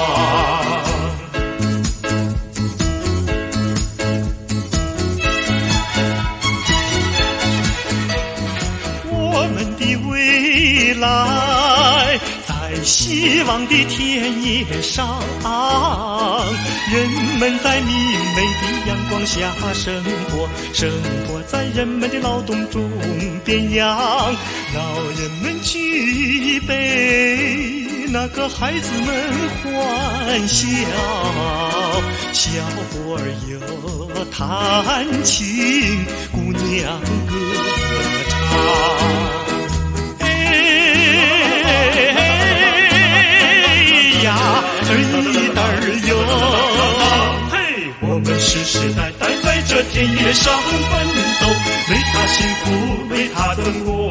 我们的未来在希望的田野上，人们在明媚的阳光下生活，生活在人们的劳动中变样。老人们举杯，那个孩子们欢笑，小伙儿又弹琴，姑娘歌唱。呀儿一嘚儿哟，嘿，我们世世代代在这田野上奋斗，为他幸福，为他增光，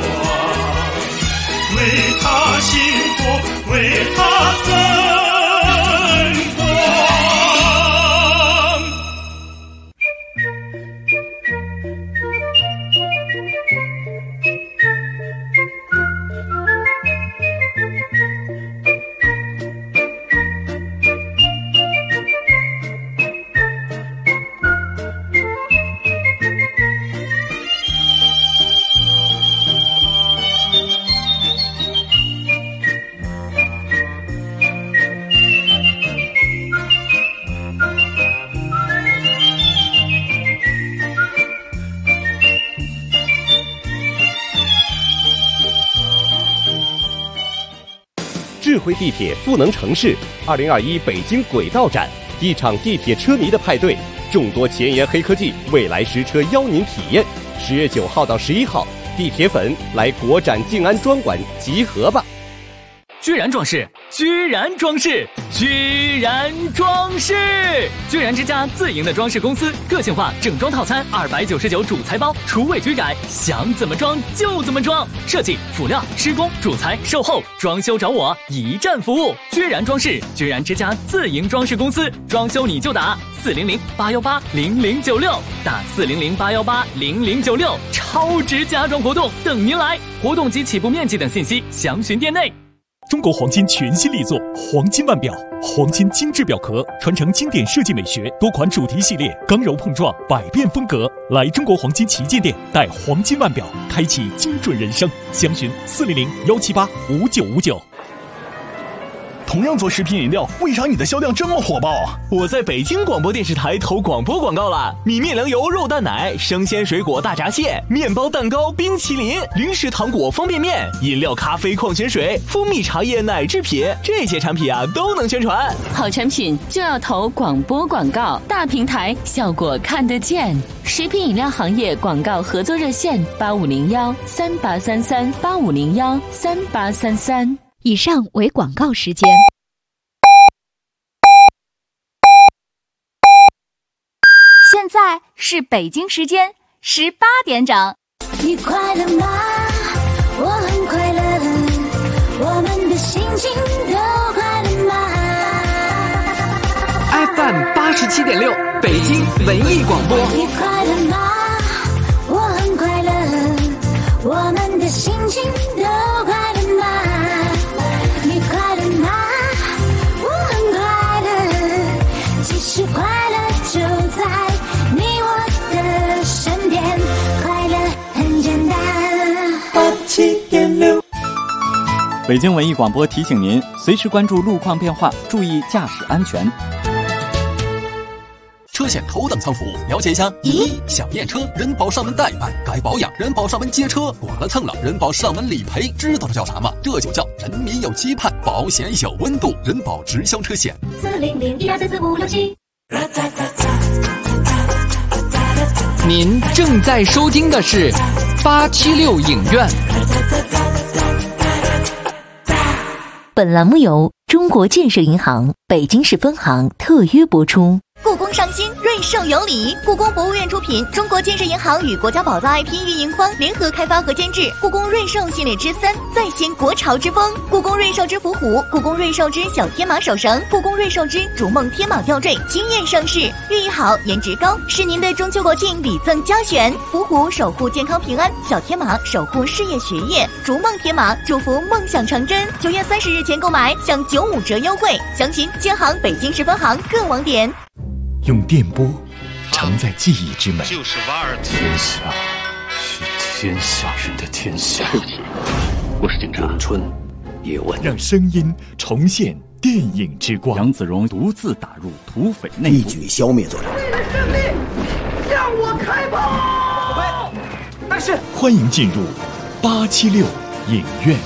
为他幸福，为他增光。 智慧地铁赋能城市2021北京轨道展，一场地铁车迷的派对，众多前沿黑科技，未来实车邀您体验。10月9号到11号，地铁粉来国展静安专馆集合吧！ 居然装饰，居然装饰，居然装饰！居然之家自营的装饰公司，个性化整装套餐299主材包，厨卫居改，想怎么装就怎么装。设计、辅料、施工、主材、售后、装修找我，一站服务。居然装饰，居然之家自营装饰公司，装修你就打400-818-0096，打400-818-0096，超值家装活动等您来，活动及起步面积等信息详询店内。 中国黄金全新力作黄金腕表，黄金精致表壳，传承经典设计美学，多款主题系列，刚柔碰撞，百变风格。来中国黄金旗舰店，带黄金腕表，开启精准人生。详询400-178-5959。 同样做食品饮料，为啥你的销量这么火爆啊？ 我在北京广播电视台投广播广告了，米面粮油肉蛋奶，生鲜水果大闸蟹，面包蛋糕冰淇淋，零食糖果方便面，饮料咖啡矿泉水，蜂蜜茶叶奶制品，这些产品啊都能宣传。 好产品就要投广播广告，大平台效果看得见。食品饮料行业广告合作热线8501-3833-8501-3833。 以上为广告时间。 现在是北京时间18点整。 你快乐吗？我很快乐，我们的心情都快乐吗 ？FM 87.6，北京文艺广播。 你快乐吗？我很快乐，我们的心情都快乐吗？你快乐吗？我很快乐，其实快乐就在你我的身边，快乐很简单。87.6， 北京文艺广播提醒您，随时关注路况变化，注意驾驶安全。 车险头等舱服务，了解一下。1. 想验车，人保上门代办；该保养，人保上门接车；剐了蹭了，人保上门理赔。知道这叫啥吗？这就叫人民有期盼，保险有温度。人保直销车险。 400-1234567。 您正在收听的是876影院。 本栏目由中国建设银行北京市分行特约播出。 故宫上新，瑞兽有礼。故宫博物院出品，中国建设银行与国家宝藏 IP 运营方联合开发和监制。故宫瑞兽系列之3，再现国潮之风。故宫瑞兽之伏虎，故宫瑞兽之小天马手绳，故宫瑞兽之逐梦天马吊坠惊艳上市，寓意好，颜值高，是您的中秋国庆礼赠佳选。伏虎守护健康平安，小天马守护事业学业，逐梦天马祝福梦想成真。9月30日前购买享95折优惠，详询建行北京市分行各网点。 用电波承载记忆之美， 就是瓦尔天下是天下人的天下。我是警察。咏春叶问， 让声音重现电影之光。 杨子荣独自打入土匪内部， 一举消灭作者。 为了胜利，向我开炮！ 但是，欢迎进入876影院。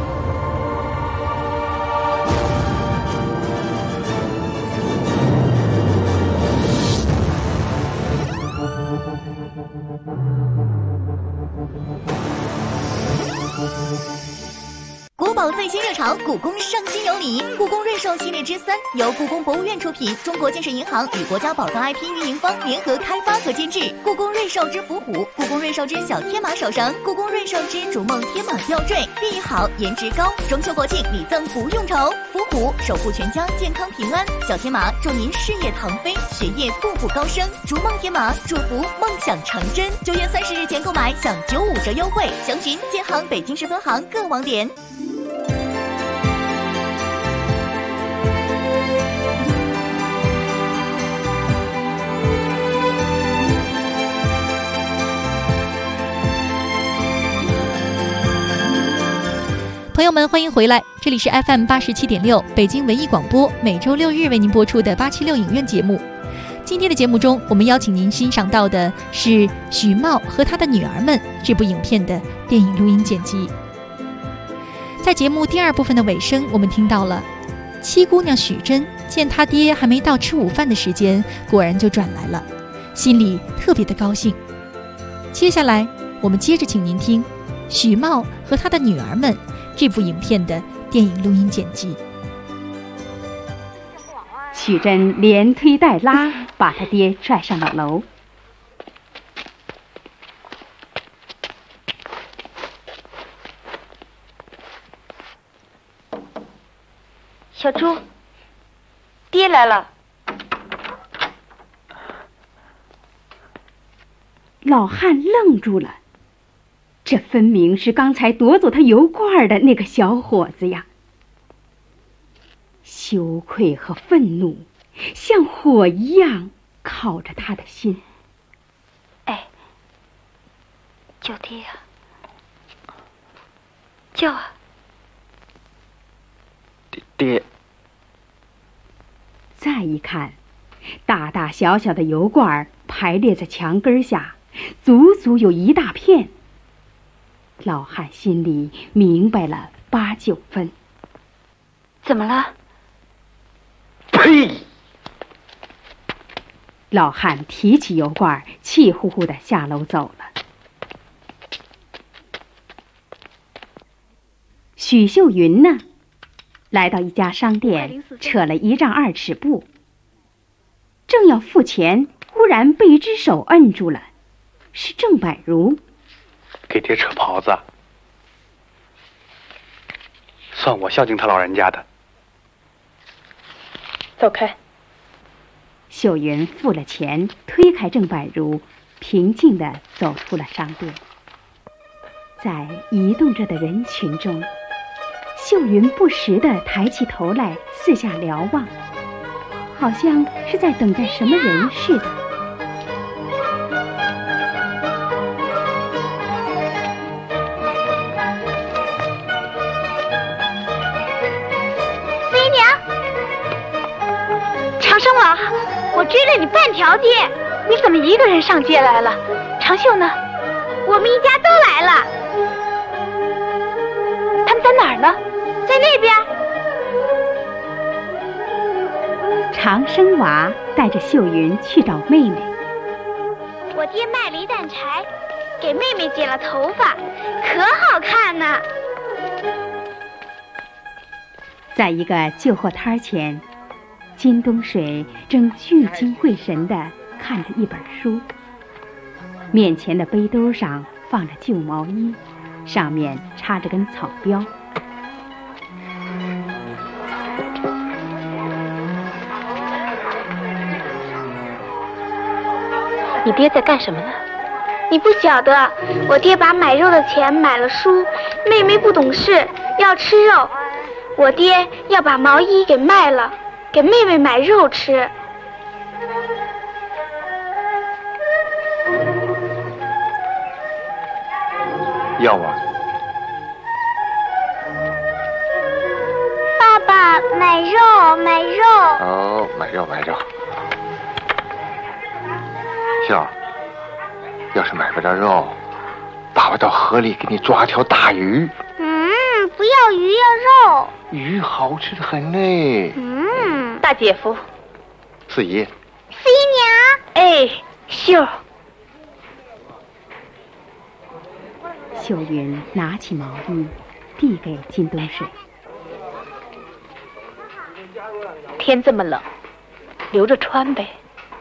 国宝最新热潮，故宫上新有礼。故宫瑞兽系列之3由故宫博物院出品，中国建设银行与国家宝藏 IP 运营方联合开发和监制。故宫瑞兽之伏虎，故宫瑞兽之小天马手绳，故宫瑞兽之逐梦天马吊坠，寓意好，颜值高，中秋国庆礼赠不用愁。伏虎守护全家健康平安，小天马祝您事业腾飞，学业步步高升，逐梦天马祝福梦想成真。9月30日前购买享95折优惠，详询建行北京市分行各网点。 朋友们，欢迎回来，这里是 FM 87.6北京文艺广播，每周6日为您播出的876影院节目。今天的节目中，我们邀请您欣赏到的是许茂和他的女儿们这部影片的电影录音剪辑。在节目第2部分的尾声，我们听到了七姑娘许真见她爹还没到吃午饭的时间，果然就转来了，心里特别的高兴。接下来我们接着请您听许茂和他的女儿们这部影片的电影录音剪辑。 许真连推带拉把他爹拽上了楼。 小猪，爹来了。 老汉愣住了，这分明是刚才夺走他油罐的那个小伙子呀！羞愧和愤怒像火一样烤着他的心。 哎，叫爹呀！叫啊！ 爹。 再一看，大大小小的油罐排列在墙根下，足足有1大片。老汉心里明白了8、9分。 怎么了？ 呸！ 老汉提起油罐，气呼呼地下楼走了。许秀云呢，来到一家商店，扯了1丈2尺布，正要付钱，忽然被一只手摁住了，是郑百如。 给爹扯袍子，算我孝敬他老人家的。 走开。 秀云付了钱，推开郑百如，平静地走出了商店。在移动着的人群中，秀云不时地抬起头来四下瞭望，好像是在等待什么人似的。 媚娘，长生王，我追了你半条街，你怎么一个人上街来了？长袖呢？我们一家都来了。他们在哪儿呢？在那边。 长生娃带着秀云去找妹妹。 我爹卖了一担柴，给妹妹剪了头发，可好看呢。 在一个旧货摊前， 金东水正聚精会神地看着一本书，面前的背兜上放着旧毛衣，上面插着根草标。 你爹在干什么呢？你不晓得，我爹把买肉的钱买了书，妹妹不懂事，要吃肉，我爹要把毛衣给卖了，给妹妹买肉吃。 要啊！ 爸爸，买肉，买肉。 哦，买肉，买肉。笑，要是买不着肉，爸爸到河里给你抓条大鱼。 不要鱼，要肉。 鱼好吃的很嘞。 大姐夫。 四姨。 四姨娘。哎，秀。 秀云拿起毛衣，递给金东水。 天这么冷，留着穿呗。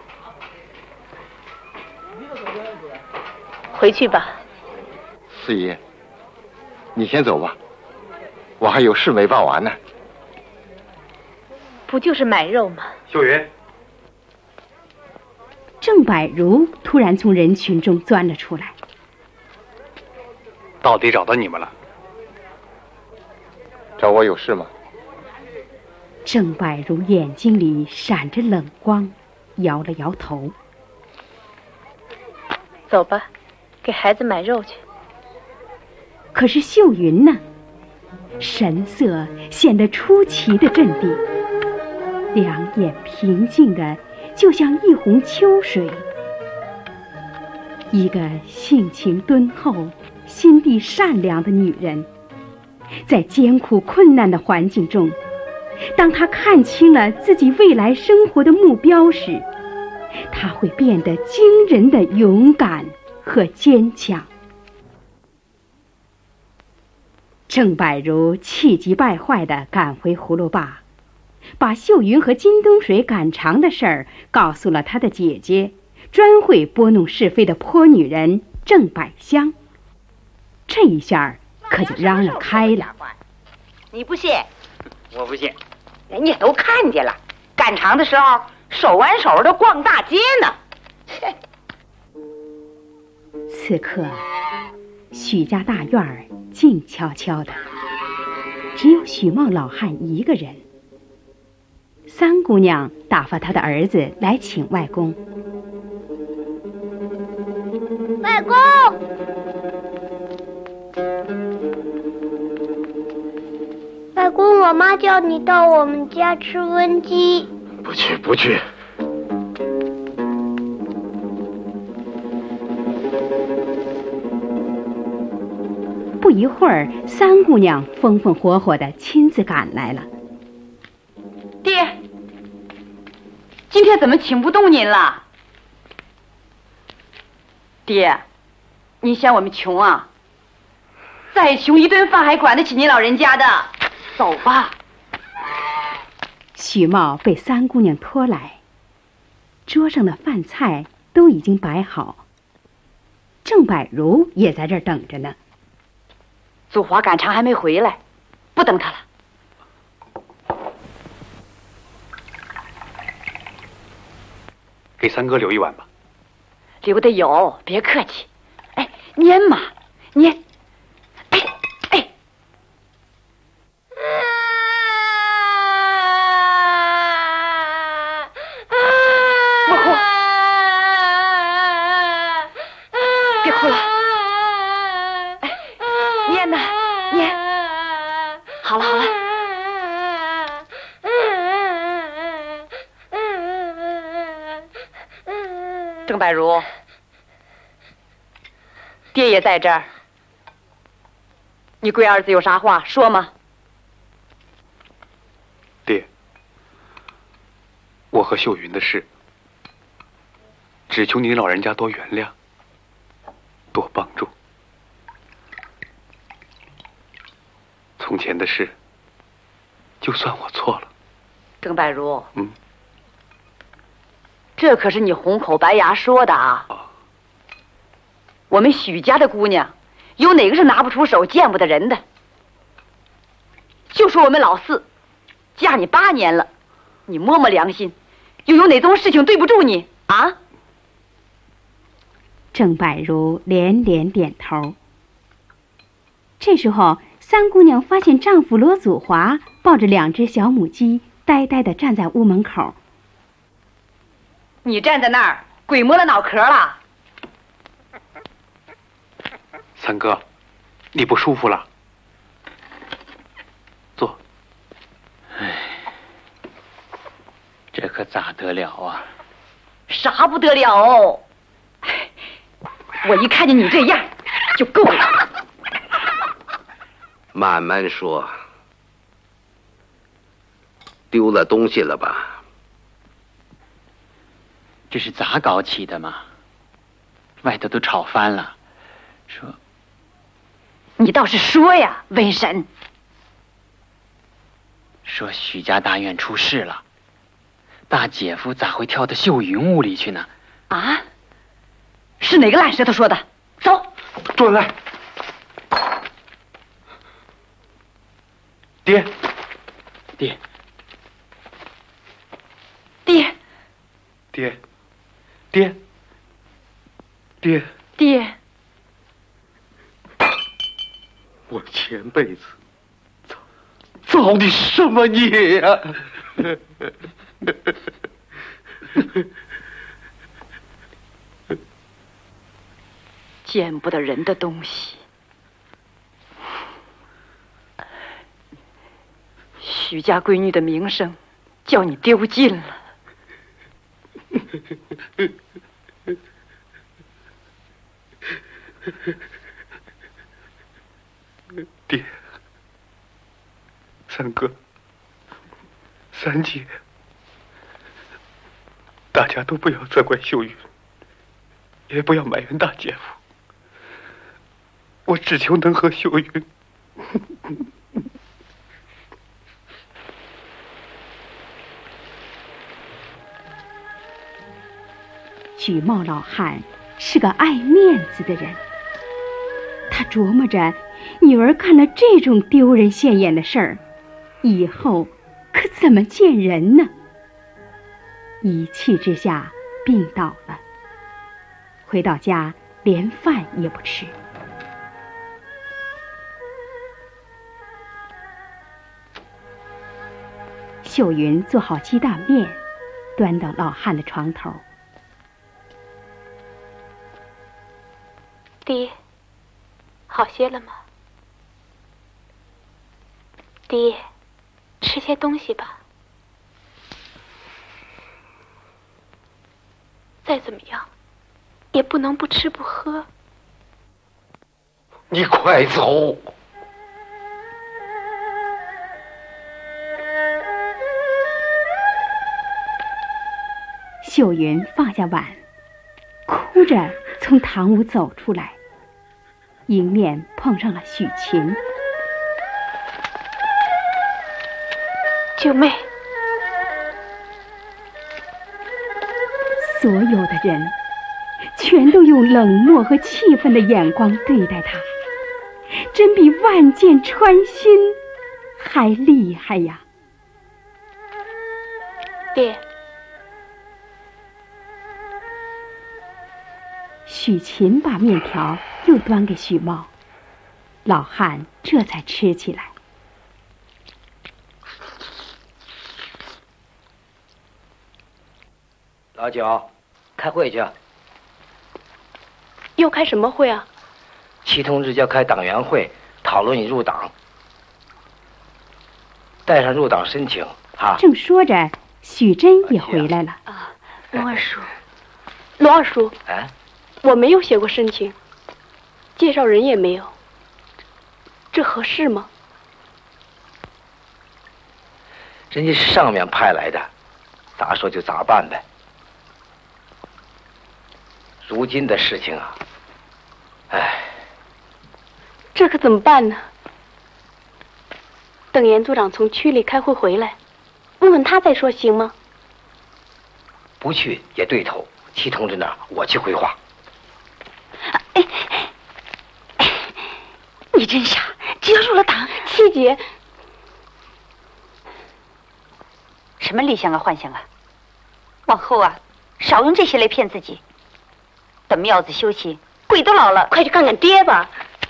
回去吧。 四姨，你先走吧，我还有事没办完呢。 不就是买肉吗？ 秀云。 郑百如突然从人群中钻了出来。 到底找到你们了？找我有事吗？ 郑百如眼睛里闪着冷光，摇了摇头。 走吧，给孩子买肉去。 可是秀云呢？神色显得出奇的镇定，两眼平静的就像一泓秋水。一个性情敦厚、心地善良的女人，在艰苦困难的环境中，当她看清了自己未来生活的目标时，她会变得惊人的勇敢和坚强。郑百如气急败坏地赶回葫芦坝，把秀云和金东水赶场的事儿告诉了她的姐姐，专会拨弄是非的泼女人郑百香。这一下可就嚷嚷开了。 你不信？ 我不信。 人家都看见了，赶场的时候手挽手的逛大街呢。 此刻许家大院儿静悄悄的，只有许茂老汉一个人。三姑娘打发她的儿子来请外公。 外公，外公，我妈叫你到我们家吃温鸡。 不去，不去。 不一会儿，三姑娘风风火火地亲自赶来了。 爹，今天怎么请不动您了？爹，您嫌我们穷啊？再穷一顿饭还管得起您老人家的？走吧。 许茂被三姑娘拖来，桌上的饭菜都已经摆好，郑百如也在这儿等着呢。 祖华赶场还没回来，不等他了。 给三哥留一碗吧。 留的有，别客气。哎，拈嘛，拈。哎哎。莫哭，别哭了。哎，拈呐，拈。好了好了。郑百如，爹也在这儿，你龟儿子有啥话说吗？ 爹，我和秀云的事，只求您老人家多原谅，多帮助。从前的事，就算我错了。 郑百如， 这可是你红口白牙说的啊！我们许家的姑娘，有哪个是拿不出手、见不得人的？就说我们老四，嫁你8年了，你摸摸良心，又有哪桩事情对不住你啊？ 郑柏如连连点头。这时候，三姑娘发现丈夫罗祖华抱着2只小母鸡，呆呆地站在屋门口。 你站在那儿，鬼摸了脑壳了。 三哥，你不舒服了？坐。 哎，这可咋得了啊？ 啥不得了哦？我一看见你这样，就够了。 慢慢说。丢了东西了吧？ 这是咋搞起的嘛？外头都吵翻了，说。 你倒是说呀，瘟神。 说许家大院出事了，大姐夫咋会跳到秀云屋里去呢？ 啊？是哪个烂舌头说的？走， 转来。爹， 爹， 爹， 爹，爹，爹， 爹。 我前辈子造的什么孽呀？ 见不得人的东西，许家闺女的名声叫你丢尽了。 爹，三哥，三姐，大家都不要责怪秀云，也不要埋怨大姐夫。我只求能和秀云。 许茂老汉是个爱面子的人，他琢磨着女儿干了这种丢人现眼的事儿，以后可怎么见人呢？一气之下病倒了，回到家连饭也不吃。秀云做好鸡蛋面，端到老汉的床头。 爹，好些了吗？爹，吃些东西吧。再怎么样，也不能不吃不喝。 你快走！ 秀云放下碗，哭着从堂屋走出来，迎面碰上了许琴。 九妹， 所有的人全都用冷漠和气愤的眼光对待她，真比万箭穿心还厉害呀！ 爹， 许琴把面条又端给许茂，老汉这才吃起来。 老九，开会去。 又开什么会啊？ 齐同志要开党员会，讨论你入党，带上入党申请啊。 正说着，许珍也回来了。 罗二叔，罗二叔， 哎， 我没有写过申请，介绍人也没有，这合适吗？ 人家是上面派来的，咋说就咋办呗。如今的事情啊，哎， 这可怎么办呢？等严组长从区里开会回来，问问他再说行吗？ 不去也对头。戚同志那儿我去回话。 你真傻，只要入了党， 七姐， 什么理想啊幻想啊，往后啊少用这些来骗自己。等庙子修齐，鬼都老了， 快去看看爹吧。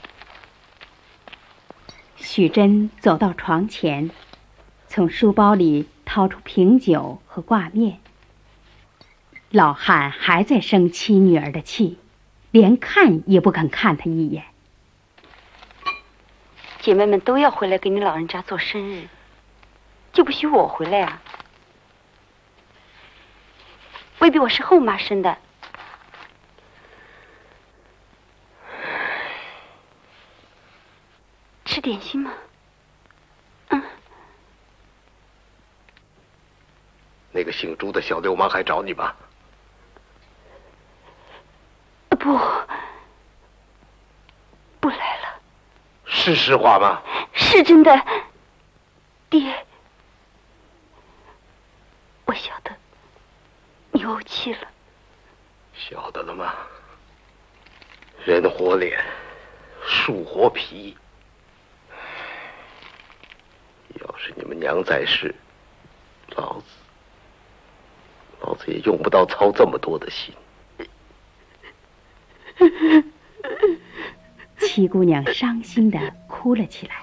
许真走到床前，从书包里掏出瓶酒和挂面。老汉还在生妻女儿的气，连看也不肯看他一眼。 姐妹们都要回来给你老人家做生日，就不许我回来啊？未必我是后妈生的。吃点心吗？ 那个姓朱的小流氓还找你吧？ 不来了。 是实话吗？ 是真的，爹。我晓得你怄气了。 晓得了吗？人活脸，树活皮。要是你们娘在世，老子也用不到操这么多的心。 七姑娘伤心地哭了起来。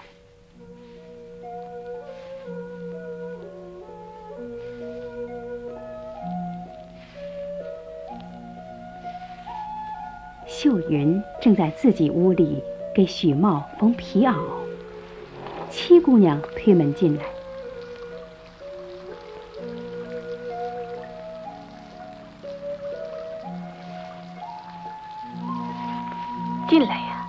秀云正在自己屋里给许茂缝皮袄，七姑娘推门进来。 进来呀！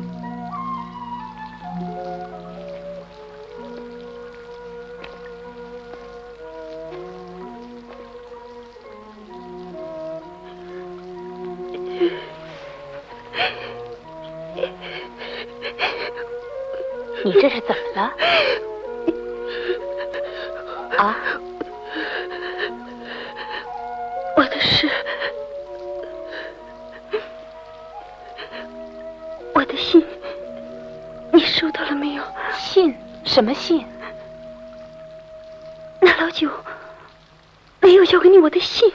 你这是怎么了？啊？ 我的事，我的信，你收到了没有？ 信？什么信？ 那老九没有交给你我的信。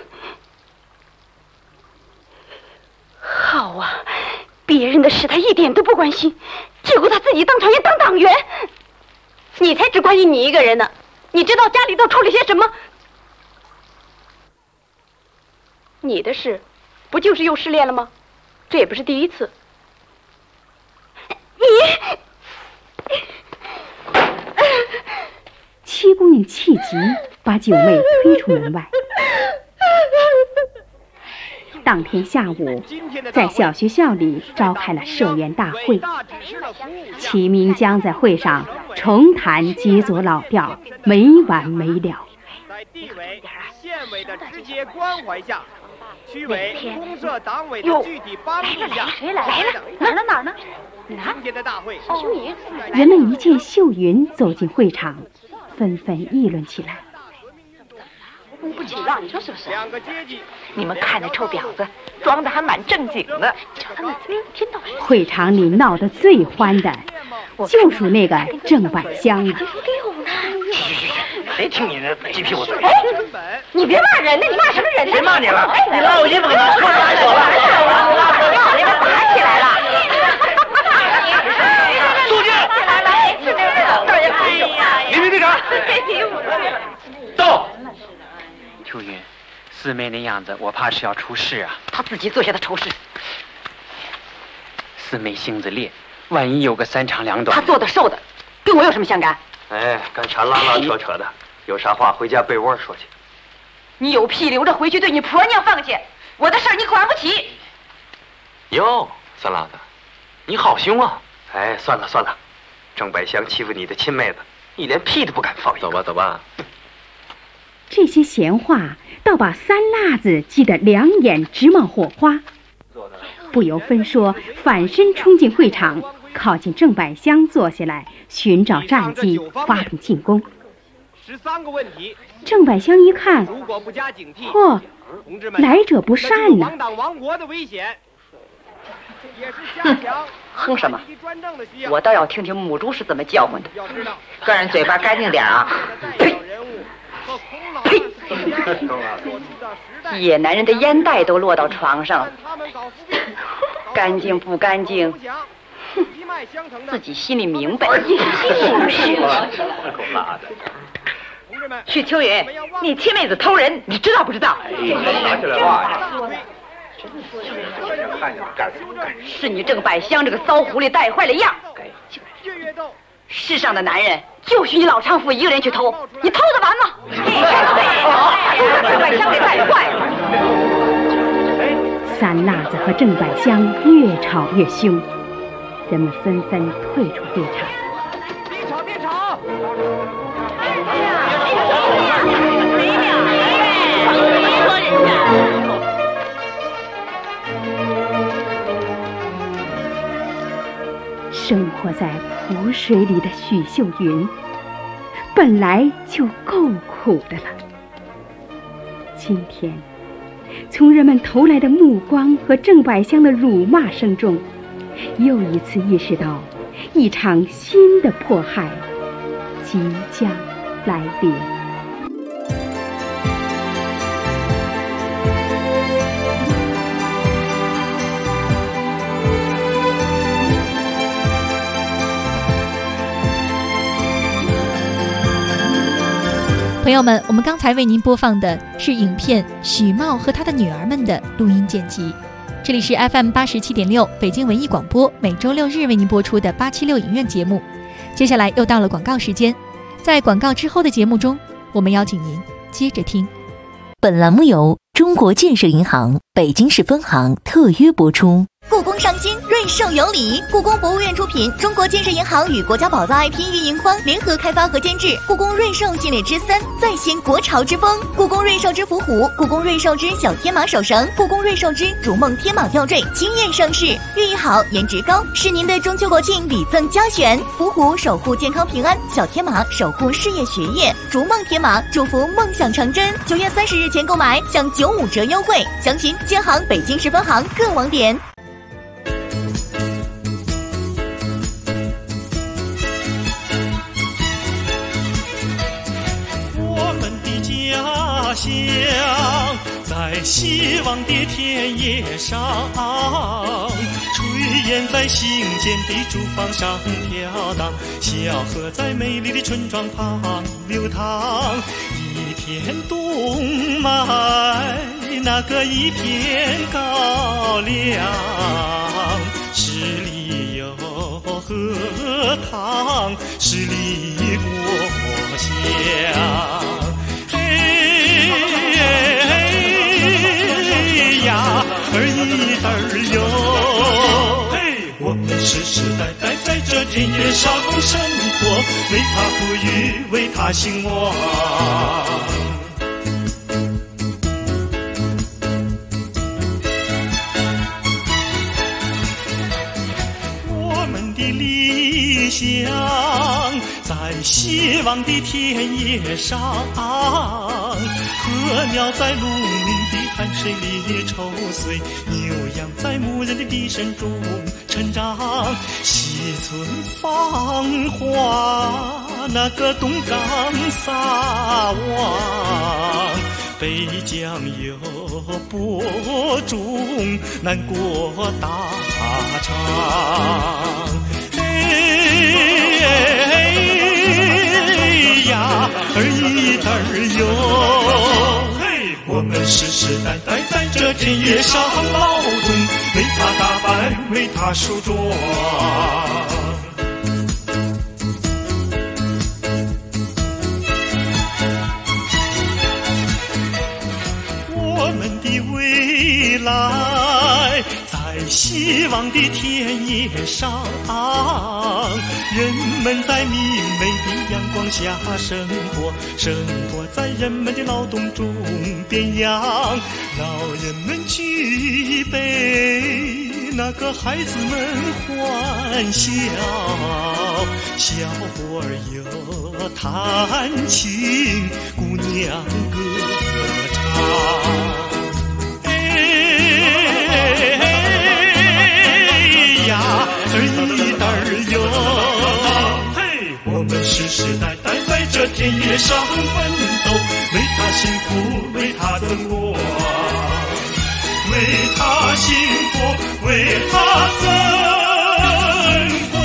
好啊，别人的事他一点都不关心，只顾他自己当厂员当党员。 你才只关心你一个人呢！你知道家里都出了些什么？你的事不就是又失恋了吗？这也不是第一次。 七姑娘气急，把九妹推出门外。当天下午，在小学校里召开了社员大会。齐明将在会上重弹几组老调，没完没了。 在地委、县委的直接关怀下，区委、公社党委的具体帮助下， 谁来了？哪儿呢？ 今天的大会， 人们一见秀云走进会场，纷纷议论起来。 不起让，你说是不是？ 两个阶级， 你们看那臭婊子，装的还蛮正经的。叫他们天到晚。 会场里闹得最欢的，就属那个郑百香了。 谁听你那鸡屁股嘴？ 你别骂人呢！你骂什么人呢？ 谁骂你了？你拉我衣服干嘛？说拉手了！ 打起来了！ 肃静！你别干！到。 秋云，四妹那样子，我怕是要出事啊！ 他自己做下的丑事。 四妹性子烈，万一有个三长两短。 他做的受的，跟我有什么相干？ 哎，干啥拉拉扯扯的？有啥话回家被窝说去。 你有屁留着回去对你婆娘放去，我的事儿你管不起。 哟，三拉子，你好凶啊！哎，算了，郑百香欺负你的亲妹子，你连屁都不敢放一个。走吧。 这些闲话倒把三辣子激得两眼直冒火花，不由分说，反身冲进会场，靠近郑百香坐下来，寻找战机，发动进攻。 13个问题。 郑百香一看， 如果不加警惕， 嚯， 同志们， 来者不善呐！ 亡党亡国的危险，也是加强哼什么？我倒要听听母猪是怎么叫唤的。个人嘴巴干净点啊！呸！呸！野男人的烟袋都落到床上了，干净不干净？自己心里明白。许秋云，你亲妹子偷人，你知道不知道？是你郑百香这个骚狐狸带坏了样。世上的男人就许你老娼妇一个人去偷，你偷得完吗？郑百香给带坏了。 三辣子和郑百香越吵越凶，人们纷纷退出会场。 别吵！ 生活在湖水里的许秀云，本来就够苦的了。今天，从人们投来的目光和郑百香的辱骂声中，又一次意识到，一场新的迫害即将来临。 朋友们，我们刚才为您播放的是影片许茂和他的女儿们的录音剪辑。这里是 FM 87.6北京文艺广播，每周六日为您播出的876影院节目。接下来又到了广告时间，在广告之后的节目中，我们邀请您接着听。 本栏目由中国建设银行北京市分行特约播出。故宫上新，瑞兽有礼。故宫博物院出品，中国建设银行与国家宝藏 IP 运营方联合开发和监制故宫瑞兽系列之3，再现国潮之风。故宫瑞兽之伏虎，故宫瑞兽之小天马手绳，故宫瑞兽之逐梦天马吊坠惊艳上市，寓意好，颜值高，是您的中秋国庆礼赠佳选。伏虎守护健康平安，小天马守护事业学业，逐梦天马祝福梦想成真。9月30日前购买享95折优惠，详询建行北京市分行各网点。 家乡在希望的田野上，炊烟在新建的竹房上飘荡，小河在美丽的村庄旁流淌。一片冬麦，那个一片高粱，十里有荷塘，十里过乡。呀，儿一儿哟，我们世世代代在这田野上生活，为它富裕，为它兴旺。我们的理想在希望的田野上，禾苗在鹿鸣的汗水里抽穗，牛羊在牧人的笛声中成长。西村芳华，那个东港撒网，北疆有播种，南国大昌。呀，儿一儿哟，我们世世代代在这田野上劳动，为它打扮，为它梳妆。我们的未来在希望的田野上，人们在明媚的阳光下生活，生活在人们的劳动中变样。老人们举杯，那个孩子们欢笑，小伙儿又弹琴，姑娘歌唱。一袋儿哟，嘿，我们世世代代在这田野上奋斗，为他幸福，为他增光，为他幸福，为他增光。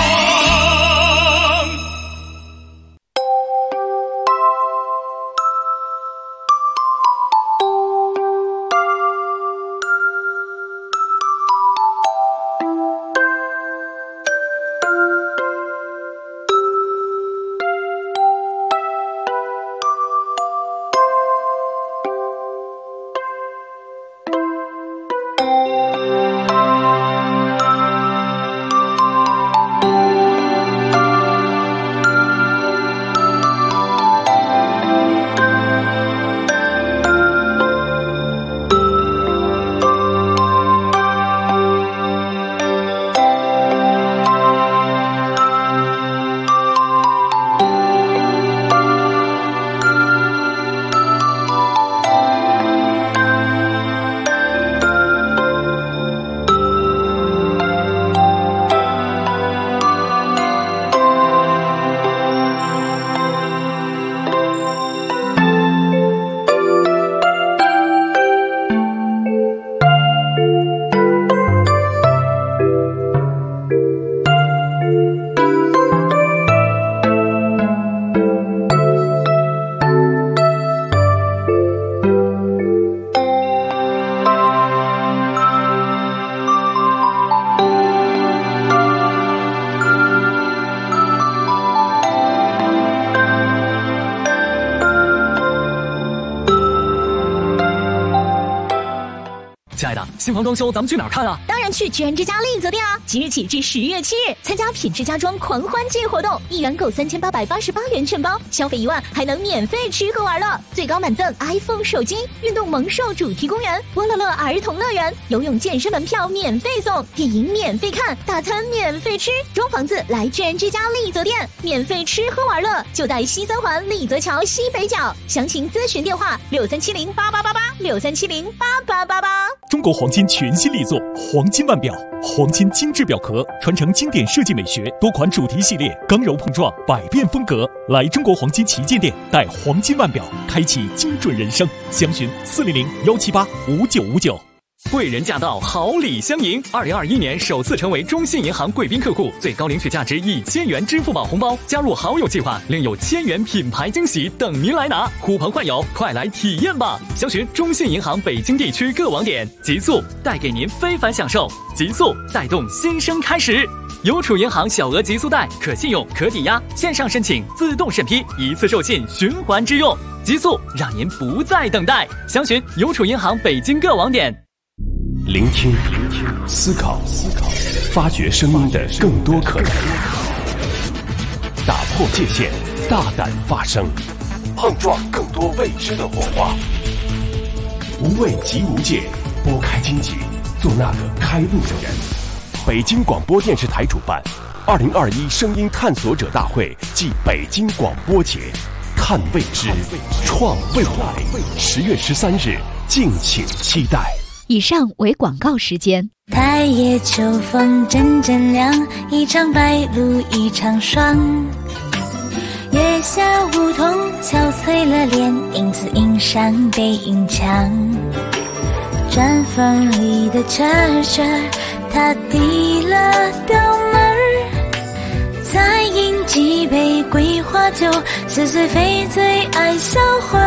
新房装修，咱们去哪儿看啊？ 当然去居然之家丽泽店啊！即日起至10月7日，参加品质家装狂欢季活动，1元购3888元全包，消费1万还能免费吃喝玩乐，最高满赠 iPhone 手机、运动萌兽主题公园、波乐乐儿童乐园、游泳健身门票免费送，电影免费看，大餐免费吃，装房子来居然之家丽泽店，免费吃喝玩乐，就在西三环丽泽桥西北角，详情咨询电话63708888，63708888。 中国黄金全新力作黄金腕表，黄金精致表壳，传承经典设计美学，多款主题系列，刚柔碰撞，百变风格。来中国黄金旗舰店，戴黄金腕表，开启精准人生。详询400-178-5959。 贵人驾到，好礼相迎。2021年首次成为中信银行贵宾客户，最高领取价值1000元支付宝红包，加入好友计划，另有1000元品牌惊喜等您来拿。呼朋唤友，快来体验吧！详询中信银行北京地区各网点。极速带给您非凡享受，极速带动新生开始。邮储银行小额极速贷，可信用、可抵押，线上申请自动审批，一次授信，循环支用。极速让您不再等待。详询邮储银行北京各网点。 聆听，思考，发掘声音的更多可能，打破界限，大胆发声，碰撞更多未知的火花。无畏即无界，拨开荆棘，做那个开路的人。北京广播电视台主办2021声音探索者大会暨北京广播节，看未知，创未来。10月13日，敬请期待。 以上为广告时间。 太夜秋风阵阵凉，一场白露一场霜。月下梧桐憔悴了脸，影子映上背影墙。砖缝里的车车，他递了刀门儿，再饮几杯桂花酒，似水非醉爱销魂。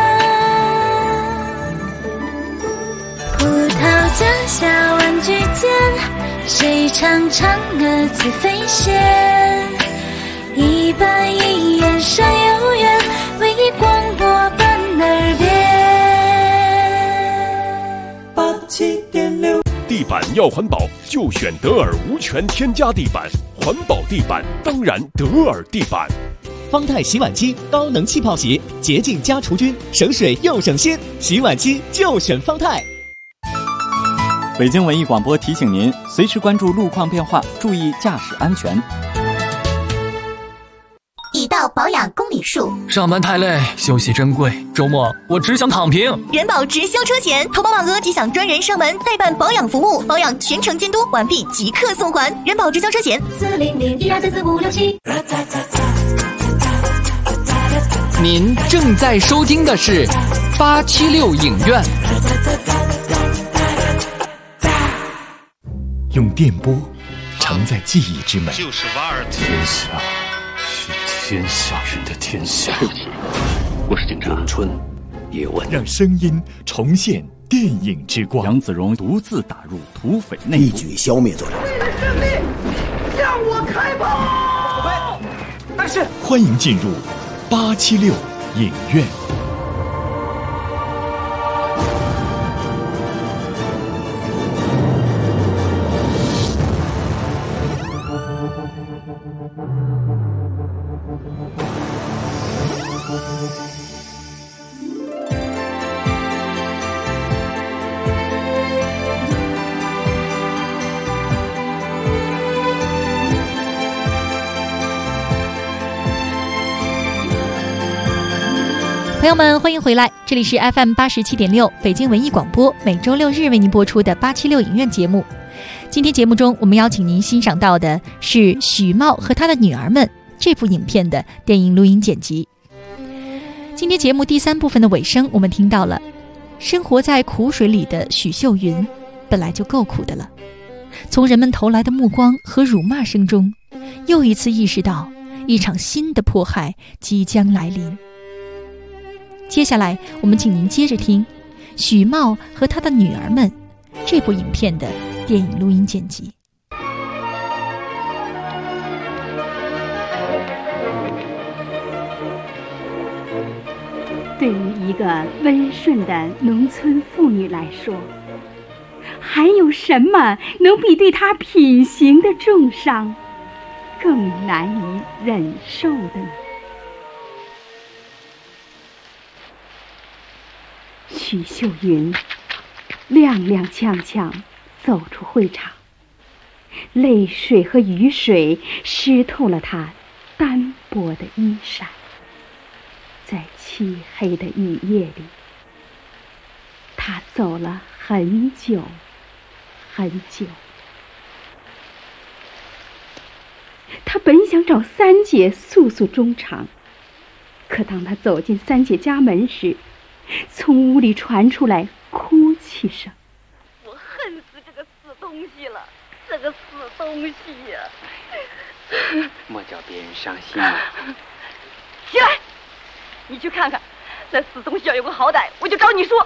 葡萄架下玩具间，谁唱嫦娥自飞仙？一板一眼山有缘，唯一广播伴耳边。 87.6地板要环保，就选德尔无醛添加地板，环保地板当然德尔地板。 方太洗碗机高能气泡洗，洁净加除菌，省水又省心，洗碗机就选方太。 北京文艺广播提醒您，随时关注路况变化，注意驾驶安全。 已到保养公里数， 上班太累，休息珍贵，周末我只想躺平。 人保直销车险，投保满额即享专人上门代办保养服务，保养全程监督，完毕即刻送还。人保直销车险40012444567。 您正在收听的是876影院。 用电波承载记忆之美。 就是瓦尔特。 天下是天下人的天下。 对不起，我是警察。 咏春，叶问，让声音重现电影之光。 杨子荣独自打入土匪内部， 一举消灭作战。 为了胜利，向我开炮！ 但是，欢迎进入876影院。 朋友们，欢迎回来，这里是 FM 87.6北京文艺广播，每周六日为您播出的876影院节目。今天节目中，我们邀请您欣赏到的是许茂和他的女儿们这部影片的电影录音剪辑。今天节目第3部分的尾声，我们听到了生活在苦水里的许秀云本来就够苦的了，从人们投来的目光和辱骂声中，又一次意识到一场新的迫害即将来临。接下来我们请您接着听许茂和他的女儿们这部影片的电影录音剪辑。 对于一个温顺的农村妇女来说，还有什么能比对她品行的重伤更难以忍受的呢？许秀云踉踉跄跄走出会场，泪水和雨水湿透了她单薄的衣衫。在漆黑的雨夜里，她走了很久很久。她本想找三姐诉诉衷肠，可当她走进三姐家门时，从屋里传出来哭泣声。 我恨死这个死东西了，这个死东西呀！ 莫叫别人伤心啊！ 起来，你去看看，那死东西要有个好歹，我就找你说。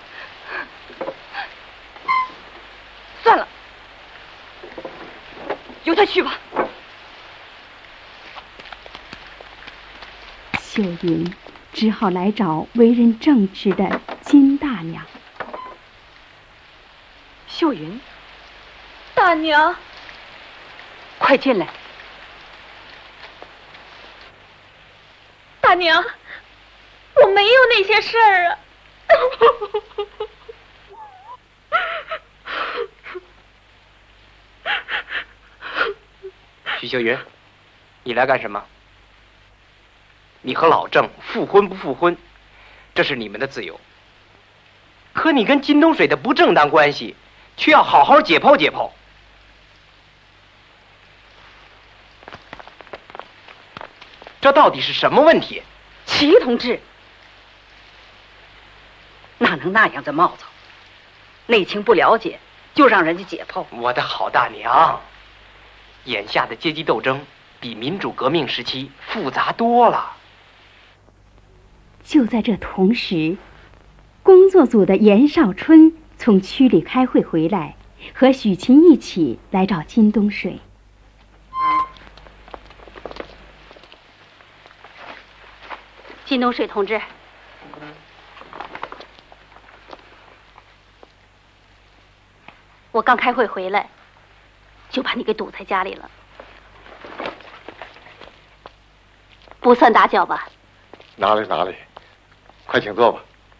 算了，由他去吧。 秀云只好来找为人正直的金大娘。 秀云，大娘，快进来。 大娘，我没有那些事儿啊。 许秀云，你来干什么？你和老郑复婚不复婚，这是你们的自由。可你跟金东水的不正当关系，却要好好解剖解剖。这到底是什么问题？ 齐同志，哪能那样的冒造？内情不了解，就让人家解剖？ 我的好大娘，眼下的阶级斗争比民主革命时期复杂多了。 就在这同时，工作组的严少春从区里开会回来，和许琴一起来找金东水。 金东水同志， 我刚开会回来，就把你给堵在家里了，不算打搅吧？ 哪里，快请坐吧。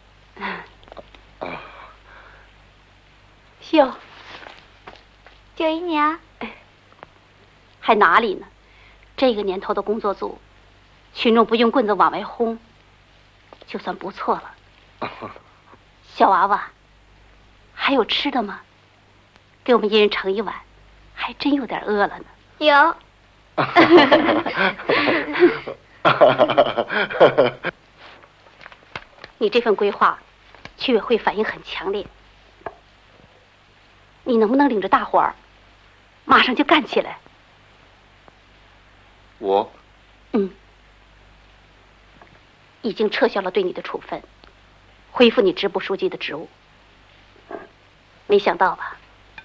秀， 九姨娘， 还哪里呢？这个年头的工作组，群众不用棍子往外轰，就算不错了。小娃娃，还有吃的吗？给我们一人盛一碗，还真有点饿了呢。 有。 你这份规划，居委会反应很强烈。你能不能领着大伙儿，马上就干起来？ 我， 已经撤销了对你的处分，恢复你支部书记的职务。没想到吧？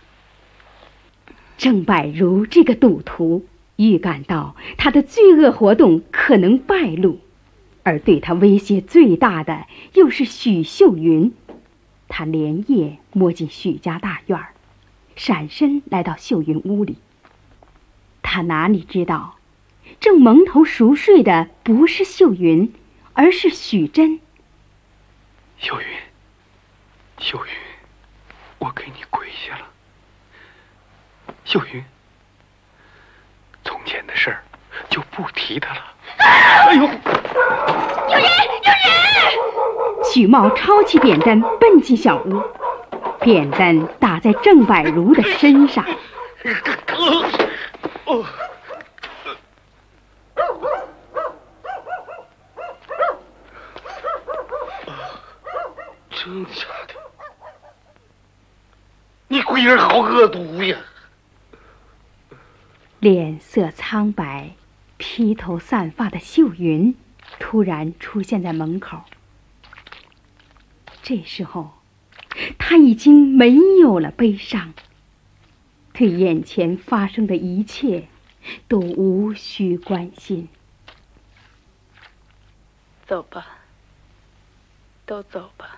郑柏如这个赌徒预感到他的罪恶活动可能败露，而对他威胁最大的又是许秀云。他连夜摸进许家大院，闪身来到秀云屋里。他哪里知道，正蒙头熟睡的不是秀云，而是许珍。 秀云，我给你跪下了。秀云，从前的事儿就不提它了。哎呦！ 有人！ 许茂抄起扁担奔进小屋，扁担打在郑柏如的身上。 真假的？你龟儿好恶毒呀！ 脸色苍白、披头散发的秀云突然出现在门口。这时候，他已经没有了悲伤，对眼前发生的一切都无需关心。 走吧，都走吧。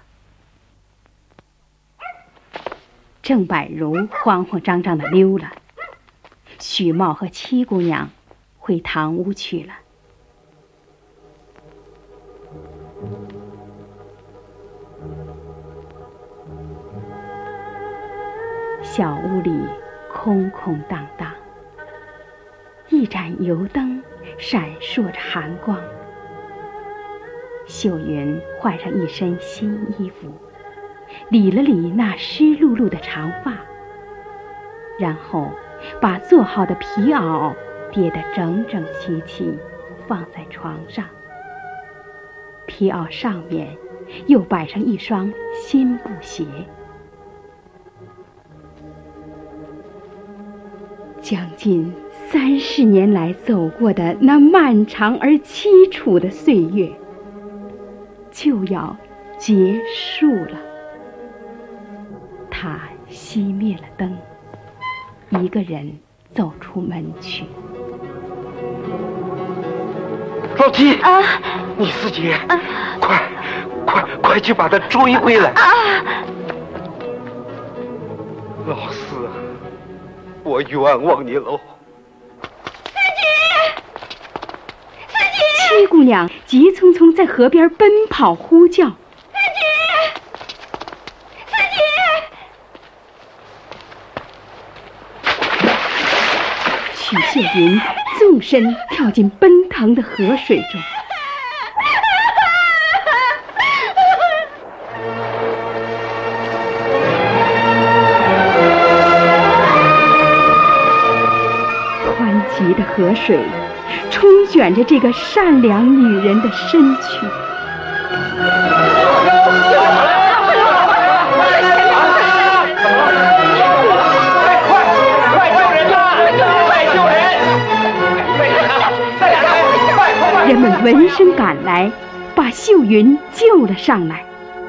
郑柏如慌慌张张地溜了。许茂和七姑娘回堂屋去了。小屋里空空荡荡，一盏油灯闪烁着寒光。秀云换上一身新衣服，理了理那湿漉漉的长发，然后把做好的皮袄叠得整整齐齐，放在床上。皮袄上面又摆上一双新布鞋。将近30年来走过的那漫长而凄楚的岁月，就要结束了。他熄灭了灯，一个人走出门去。 老七，你自己，快去把他追回来！老四，我冤枉你喽！ 七姑娘急匆匆在河边奔跑呼叫。许秀云纵身跳进奔腾的河水中。湍急的河水冲卷着这个善良女人的身躯。人们闻声赶来，把秀云救了上来。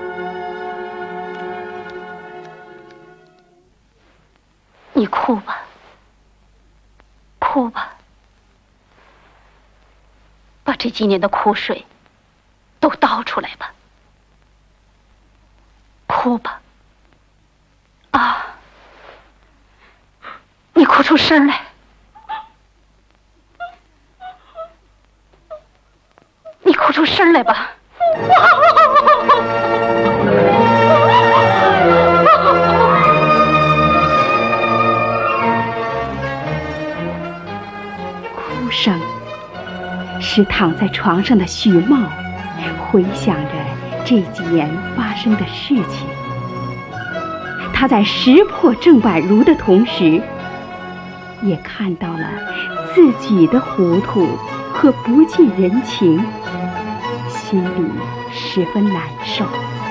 你哭吧，哭吧，把这几年的苦水都倒出来吧，哭吧，啊， 哭出声来！你哭出声来吧！ 哭声使躺在床上的许茂回想着这几年发生的事情。他在识破郑婉如的同时，也看到了自己的糊涂和不近人情，心里十分难受。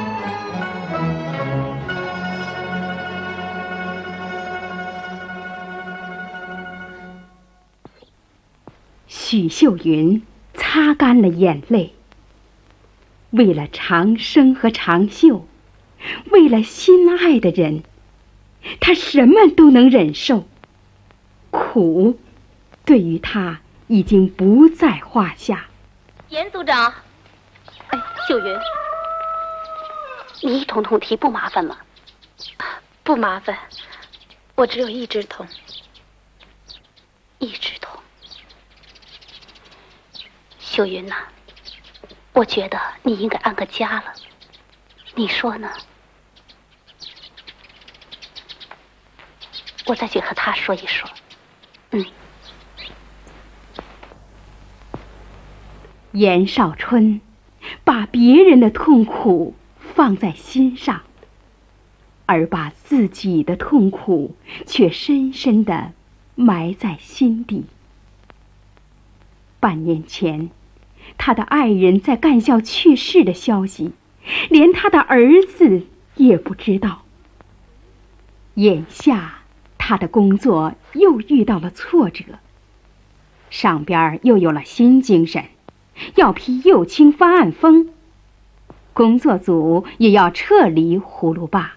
许秀云擦干了眼泪，为了长生和长秀，为了心爱的人，他什么都能忍受。苦对于他已经不在话下。 严组长，哎，秀云，你一通通提不麻烦吗？ 不麻烦，我只有一只痛。 一只痛。秀云呐，我觉得你应该安个家了，你说呢？我再去和他说一说。 严少春把别人的痛苦放在心上，而把自己的痛苦却深深地埋在心底。半年前，他的爱人在干校去世的消息，连他的儿子也不知道。眼下他的工作又遇到了挫折，上边又有了新精神，要批右倾翻案风，工作组也要撤离葫芦坝。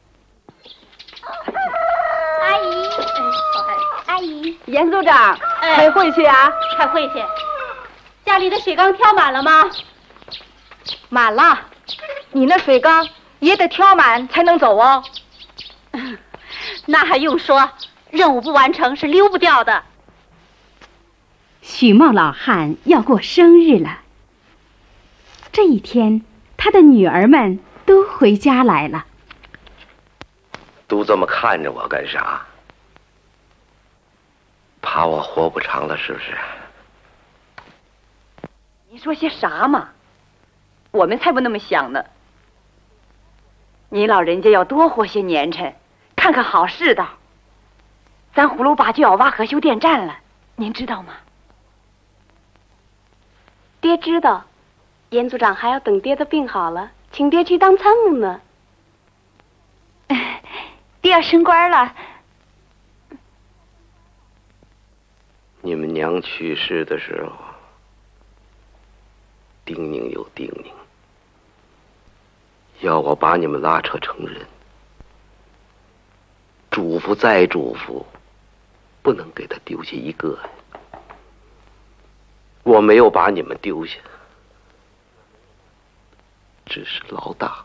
阿姨，阿姨， 严组长，开会去啊？ 开会去。家里的水缸挑满了吗？ 满了，你那水缸也得挑满才能走哦。 那还用说，任务不完成是溜不掉的。 许茂老汉要过生日了，这一天，他的女儿们都回家来了。 都这么看着我干啥？怕我活不长了是不是？ 你说些啥嘛？我们才不那么想呢。你老人家要多活些年辰，看看好世道。咱葫芦坝就要挖河修电站了，您知道吗？ 爹知道，严组长还要等爹的病好了，请爹去当参谋呢。 爹要升官了。 你们娘去世的时候，叮咛又叮咛，要我把你们拉扯成人，嘱咐再嘱咐，不能给他丢下一个。我没有把你们丢下，只是老大。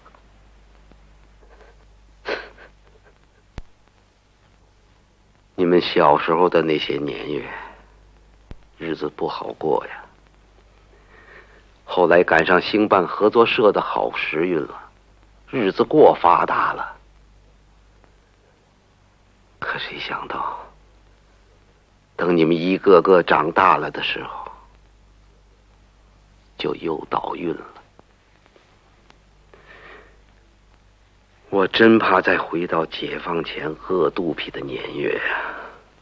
你们小时候的那些年月，日子不好过呀。后来赶上兴办合作社的好时运了，日子过发达了。可谁想到，等你们一个个长大了的时候，就又倒运了。我真怕再回到解放前饿肚皮的年月呀。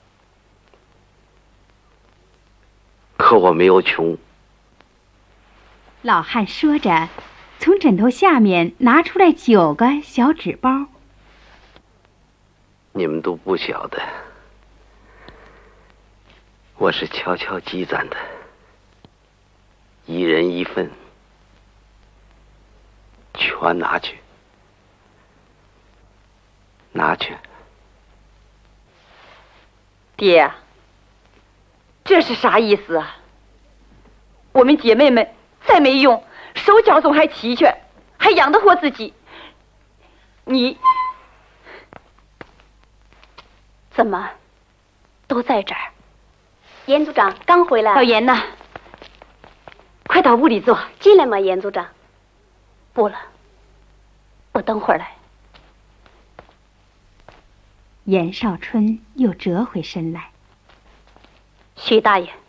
可我没有穷。 老汉说着，从枕头下面拿出来9个小纸包。 你们都不晓得，我是悄悄积攒的，1人1份，全拿去。拿去。 爹，这是啥意思啊？我们姐妹们再没用，手脚总还齐全，还养得活自己。你怎么？ 都在这儿。 严组长刚回来。 老严呐，快到屋里坐。 进来吗，严组长？ 不了，我等会儿来。 严少春又折回身来。 徐大爷，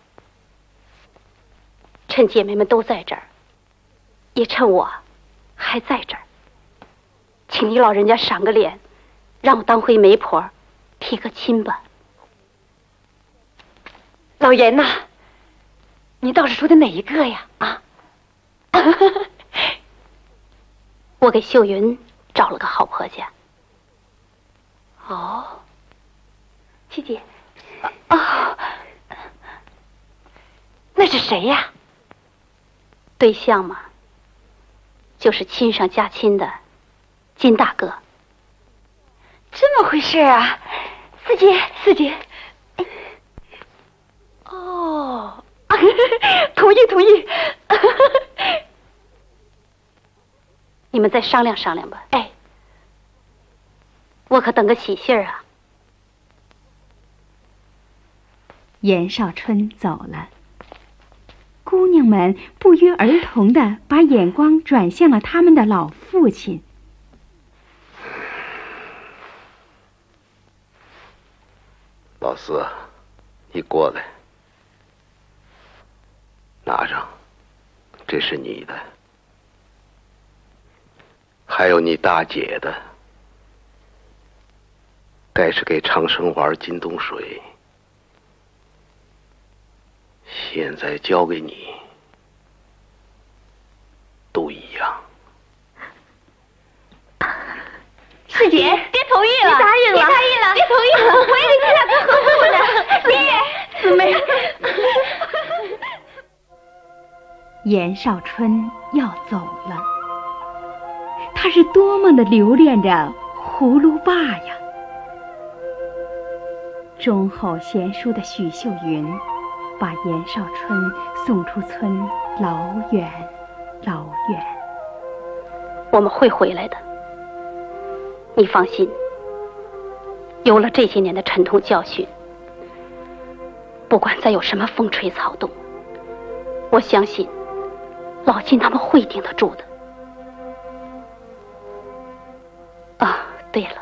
趁姐妹们都在这儿，也趁我还在这儿，请你老人家赏个脸，让我当回媒婆，提个亲吧。 老严呐，你倒是说的哪一个呀？啊？ 我给秀云找了个好婆家。 哦， 七姐。 哦，那是谁呀？ 对象嘛，就是亲上加亲的金大哥。 这么回事啊？四姐。哦，同意。 你们再商量商量吧。哎，我可等个喜信儿啊。 严少春走了，姑娘们不约而同地把眼光转向了他们的老父亲。 老四，你过来，拿上，这是你的，还有你大姐的，该是给长生丸金冬水，现在交给你，都一样。 四姐，别同意了，别答应了，别同意了，我也给他俩做合作呢。爹， 四妹。严少春要走了，他是多么的留恋着葫芦爸呀！忠厚贤淑的许秀云把严少春送出村老远老远。 我们会回来的，你放心。有了这些年的沉痛教训，不管再有什么风吹草动，我相信老金他们会顶得住的。啊，对了，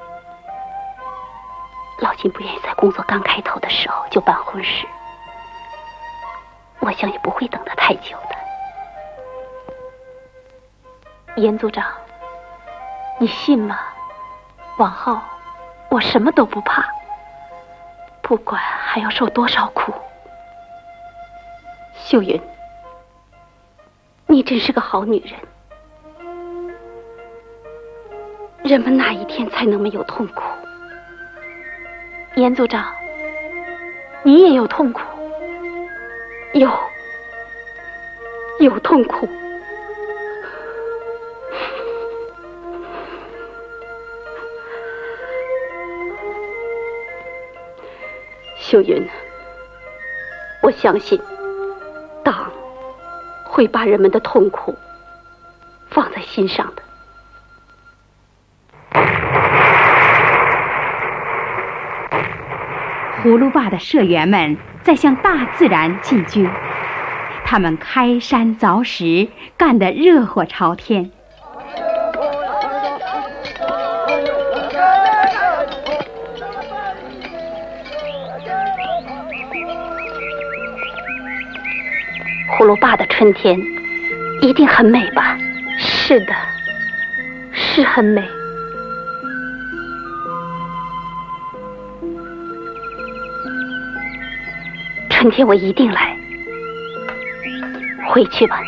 老金不愿意在工作刚开头的时候就办婚事，我想也不会等得太久的。严组长，你信吗？往后我什么都不怕，不管还要受多少苦。秀云，你真是个好女人。人们哪一天才能没有痛苦？严组长，你也有痛苦？有痛苦。秀云，我相信党会把人们的痛苦放在心上的。 葫芦坝的社员们在向大自然进军，他们开山凿石，干得热火朝天。 葫芦坝的春天一定很美吧？ 是的，是很美。 春天我一定来。回去吧。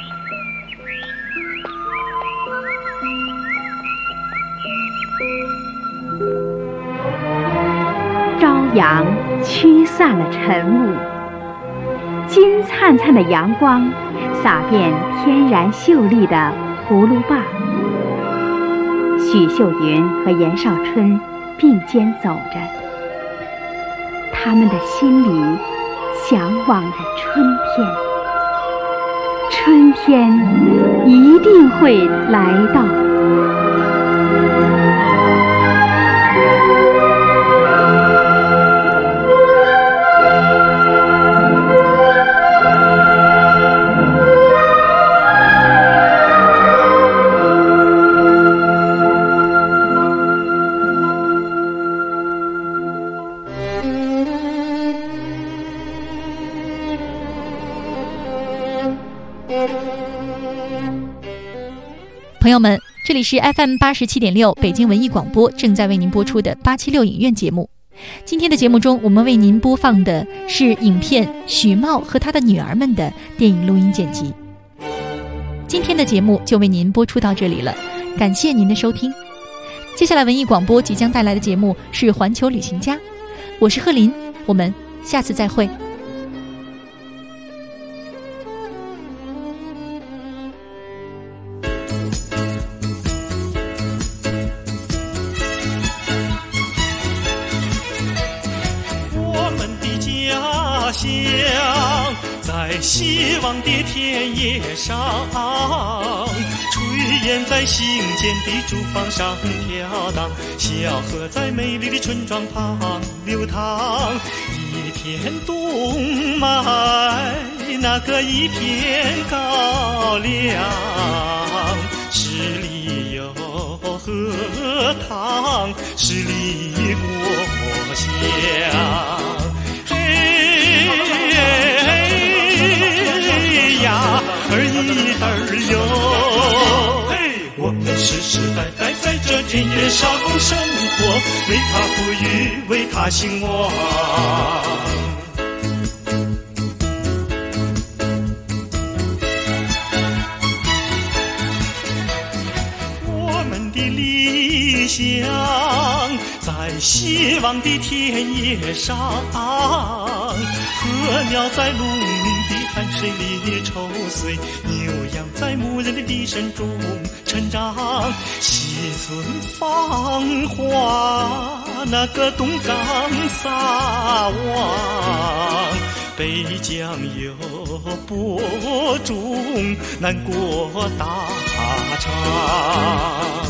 朝阳驱散了晨雾，金灿灿的阳光洒遍天然秀丽的葫芦坝。许秀云和严少春并肩走着，他们的心里向往着春天。春天一定会来到。 友们，这里是 FM 87.6北京文艺广播正在为您播出的876影院节目。今天的节目中，我们为您播放的是影片《许茂和他的女儿们》的电影录音剪辑。今天的节目就为您播出到这里了，感谢您的收听。接下来文艺广播即将带来的节目是《环球旅行家》，我是贺林，我们下次再会。 乡在希望的田野上，炊烟在新建的竹房上飘荡，小河在美丽的村庄旁流淌，一片冬麦，那个一片高粱，十里有荷塘，十里过香。呀儿一儿哟，我们世世代代在这田野上生活，为它富裕，为它兴旺。我们的理想在希望的田野上，鹤鸟在鹿鸣的汗水里抽穗，牛羊在牧人的笛声中成长，西村芳华，那个东港撒网，北江有播种，南国大昌。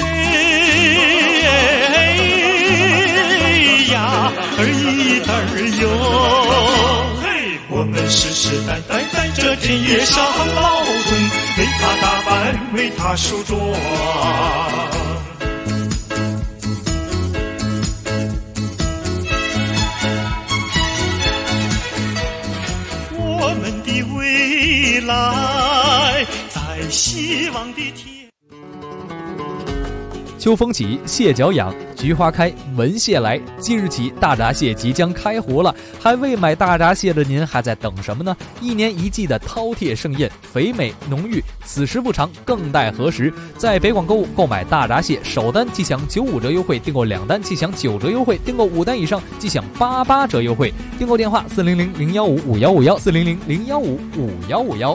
呀儿一儿哟，我们世世代代在这田野上劳动，为它打扮，为它梳妆。我们的未来在希望的天。 秋风起，蟹脚痒，菊花开，闻蟹来。即日起，大闸蟹即将开湖了，还未买大闸蟹的您还在等什么呢？一年一季的饕餮盛宴，肥美浓郁，此时不长，更待何时？在北广购物购买大闸蟹，首单即享95折优惠，订购2单即享9折优惠，订购5单以上即享88折优惠。订购电话400-015-5151，400-015-5151。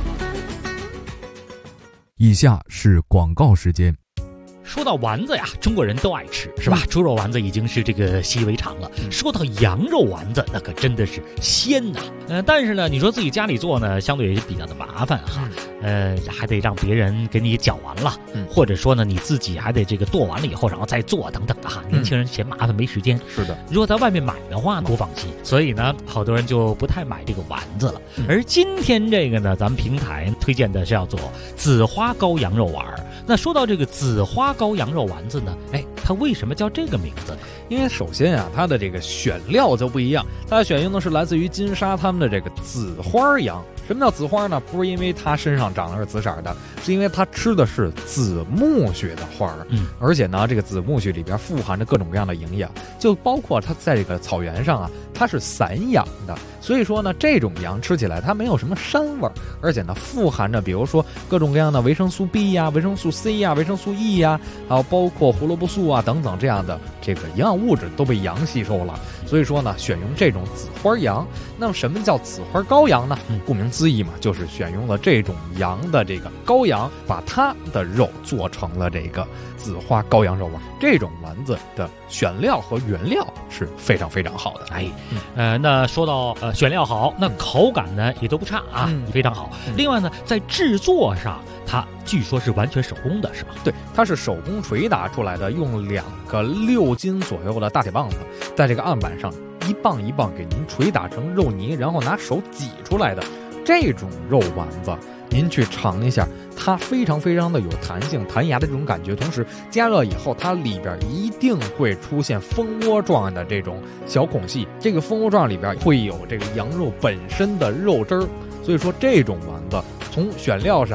以下是广告时间。 说到丸子呀，中国人都爱吃，是吧？猪肉丸子已经是这个习以为常了。说到羊肉丸子，那可真的是鲜呐。但是呢，你说自己家里做呢，相对也比较的麻烦哈。还得让别人给你搅完了，或者说呢，你自己还得这个剁完了以后，然后再做等等的哈。年轻人嫌麻烦没时间。 是的， 如果在外面买的话，不放心。所以呢，好多人就不太买这个丸子了。而今天这个呢，咱们平台推荐的是叫做紫花糕羊肉丸。那说到这个紫花糕羊肉丸子呢，它为什么叫这个名字呢？ 因为首先啊，它的这个选料就不一样，它选用的是来自于金沙他们的这个紫花羊。什么叫紫花呢？不是因为它身上长的是紫色的，是因为它吃的是紫苜蓿的花儿。而且呢，这个紫苜蓿里边富含着各种各样的营养，就包括它在这个草原上啊，它是散养的，所以说呢，这种羊吃起来它没有什么膻味儿，而且呢，富含着比如说各种各样的维生素 B 呀、维生素 C 呀、维生素 E 呀，还有包括胡萝卜素啊等等这样的这个营养物质都被羊吸收了。所以说呢，选用这种紫花羊。那么什么叫紫花羔羊呢？顾名思义嘛，就是选用了这种羊的这个羔羊，把它的肉做成了这个紫花羔羊肉丸。这种丸子的选料和原料是非常非常好的。 那说到选料好，那口感呢也都不差啊，非常好。另外呢，在制作上，它据说是完全手工的，是吧？ 对，它是手工捶打出来的，用2个6斤左右的大铁棒子，在这个案板上一棒一棒给您捶打成肉泥，然后拿手挤出来的这种肉丸子，您去尝一下，它非常非常的有弹性、弹牙的这种感觉，同时加热以后，它里边一定会出现蜂窝状的这种小孔隙，这个蜂窝状里边会有这个羊肉本身的肉汁儿，所以说这种丸子从选料上、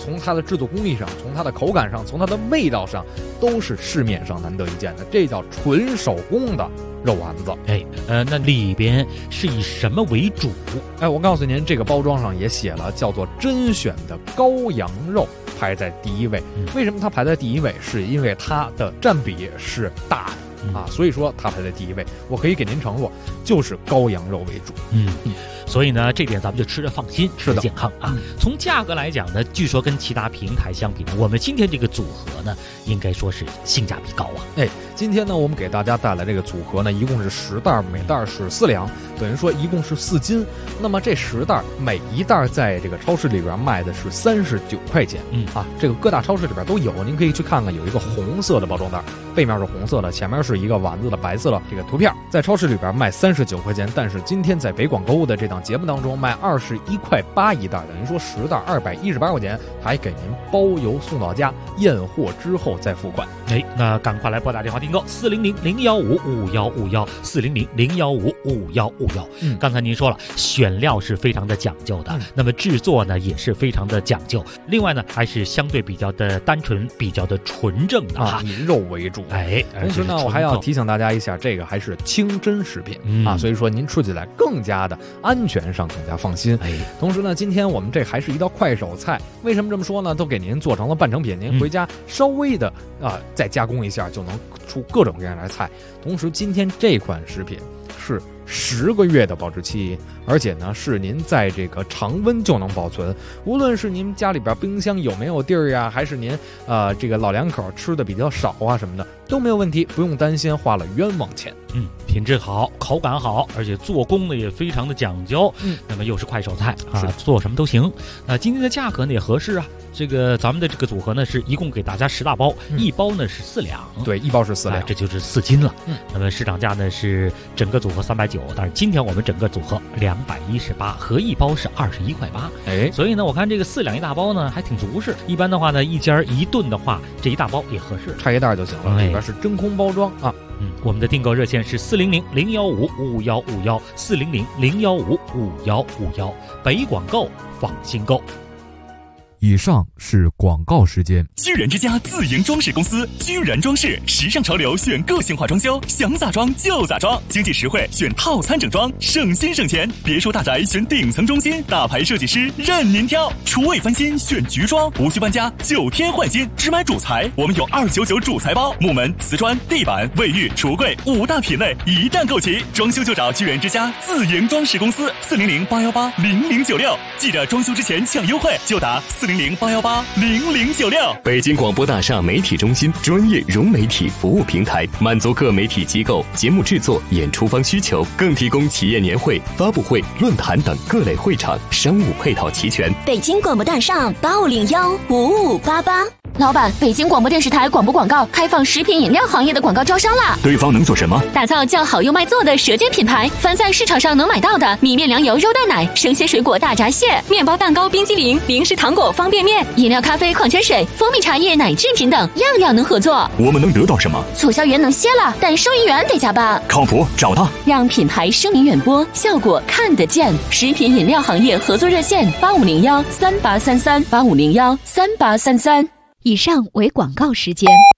从它的制作工艺上，从它的口感上，从它的味道上，都是市面上难得一见的。这叫纯手工的肉丸子。 那里边是以什么为主？ 我告诉您，这个包装上也写了，叫做甄选的羔羊肉排在第一位。为什么它排在第一位？是因为它的占比是大的所以说它排在第一位。我可以给您承诺，就是羔羊肉为主。 所以呢，这点咱们就吃着放心，吃着健康啊。从价格来讲呢，据说跟其他平台相比呢，我们今天这个组合呢，应该说是性价比高啊。 今天呢，我们给大家带来这个组合呢，一共是10袋，每袋是4两，等于说一共是4斤。那么这10袋，每一袋在这个超市里边卖的是39块钱。这个各大超市里边都有，您可以去看看，有一个红色的包装袋，背面是红色的，前面是一个丸子的白色的这个图片，在超市里边卖39块钱，但是今天在北广购物的这档节目当中卖21块8一袋，等于说10袋218块钱，还给您包邮送到家，验货之后再付款。 那赶快来拨打电话订购400-015-5151，400-015-5151。刚才您说了，选料是非常的讲究的，那么制作呢也是非常的讲究。另外呢，还是相对比较的单纯，比较的纯正的以肉为主。同时呢，我还要提醒大家一下，这个还是清真食品所以说您吃起来更加的安全上更加放心。同时呢，今天我们这还是一道快手菜。为什么这么说呢？都给您做成了半成品，您回家稍微的再加工一下，就能出各种各样的菜。同时，今天这款食品是10个月的保质期，而且呢是您在这个常温就能保存。无论是您家里边冰箱有没有地儿呀，还是您这个老两口吃的比较少什么的，都没有问题，不用担心花了冤枉钱。 品质好，口感好，而且做工呢也非常的讲究。那么又是快手菜做什么都行。今天的价格呢也合适啊。这个咱们的这个组合呢是一共给大家10大包，一包呢是4两。 对，一包是4两， 这就是4斤了。那么市场价呢是整个组合390，但是今天我们整个组合218，合一包是21块8。所以呢，我看这个4两一大包呢还挺足适。一般的话呢，一家一顿的话，这一大包也合适， 拆一袋就行了。里边是真空包装我们的订购热线是400-015-5151，400-015-5151，北广购，放心购。 以上是广告时间。 居然之家自营装饰公司，居然装饰，时尚潮流选个性化装修，想咋装就咋装，经济实惠选套餐整装，省心省钱。别墅大宅选顶层中心，大牌设计师任您挑。厨卫翻新选菊装，无需搬家，9天换新，只买主材。我们有299主材包，木门、瓷砖、地板、卫浴、橱柜5大品类一旦购齐，装修就找居然之家自营装饰公司，400-818-0096。记着装修之前抢优惠，就打400-818-0096。 北京广播大厦媒体中心，专业融媒体服务平台，满足各媒体机构节目制作、演出方需求，更提供企业年会、发布会、论坛等各类会场，商务配套齐全。 北京广播大厦8501-5588。老板，北京广播电视台广播广告开放食品饮料行业的广告招商啦！ 对方能做什么？ 打造叫好又卖座的舌尖品牌，凡在市场上能买到的米面粮油肉蛋奶、生鲜水果大闸蟹、面包蛋糕、冰激凌、零食糖果、方便面、饮料、咖啡、矿泉水、蜂蜜茶叶、奶制品等，样样能合作。 我们能得到什么？ 促销员能歇了，但收银员得加班。 靠谱，找他， 让品牌声名远播，效果看得见。食品饮料行业合作热线8501-3833，8501-3833。 以上为广告时间。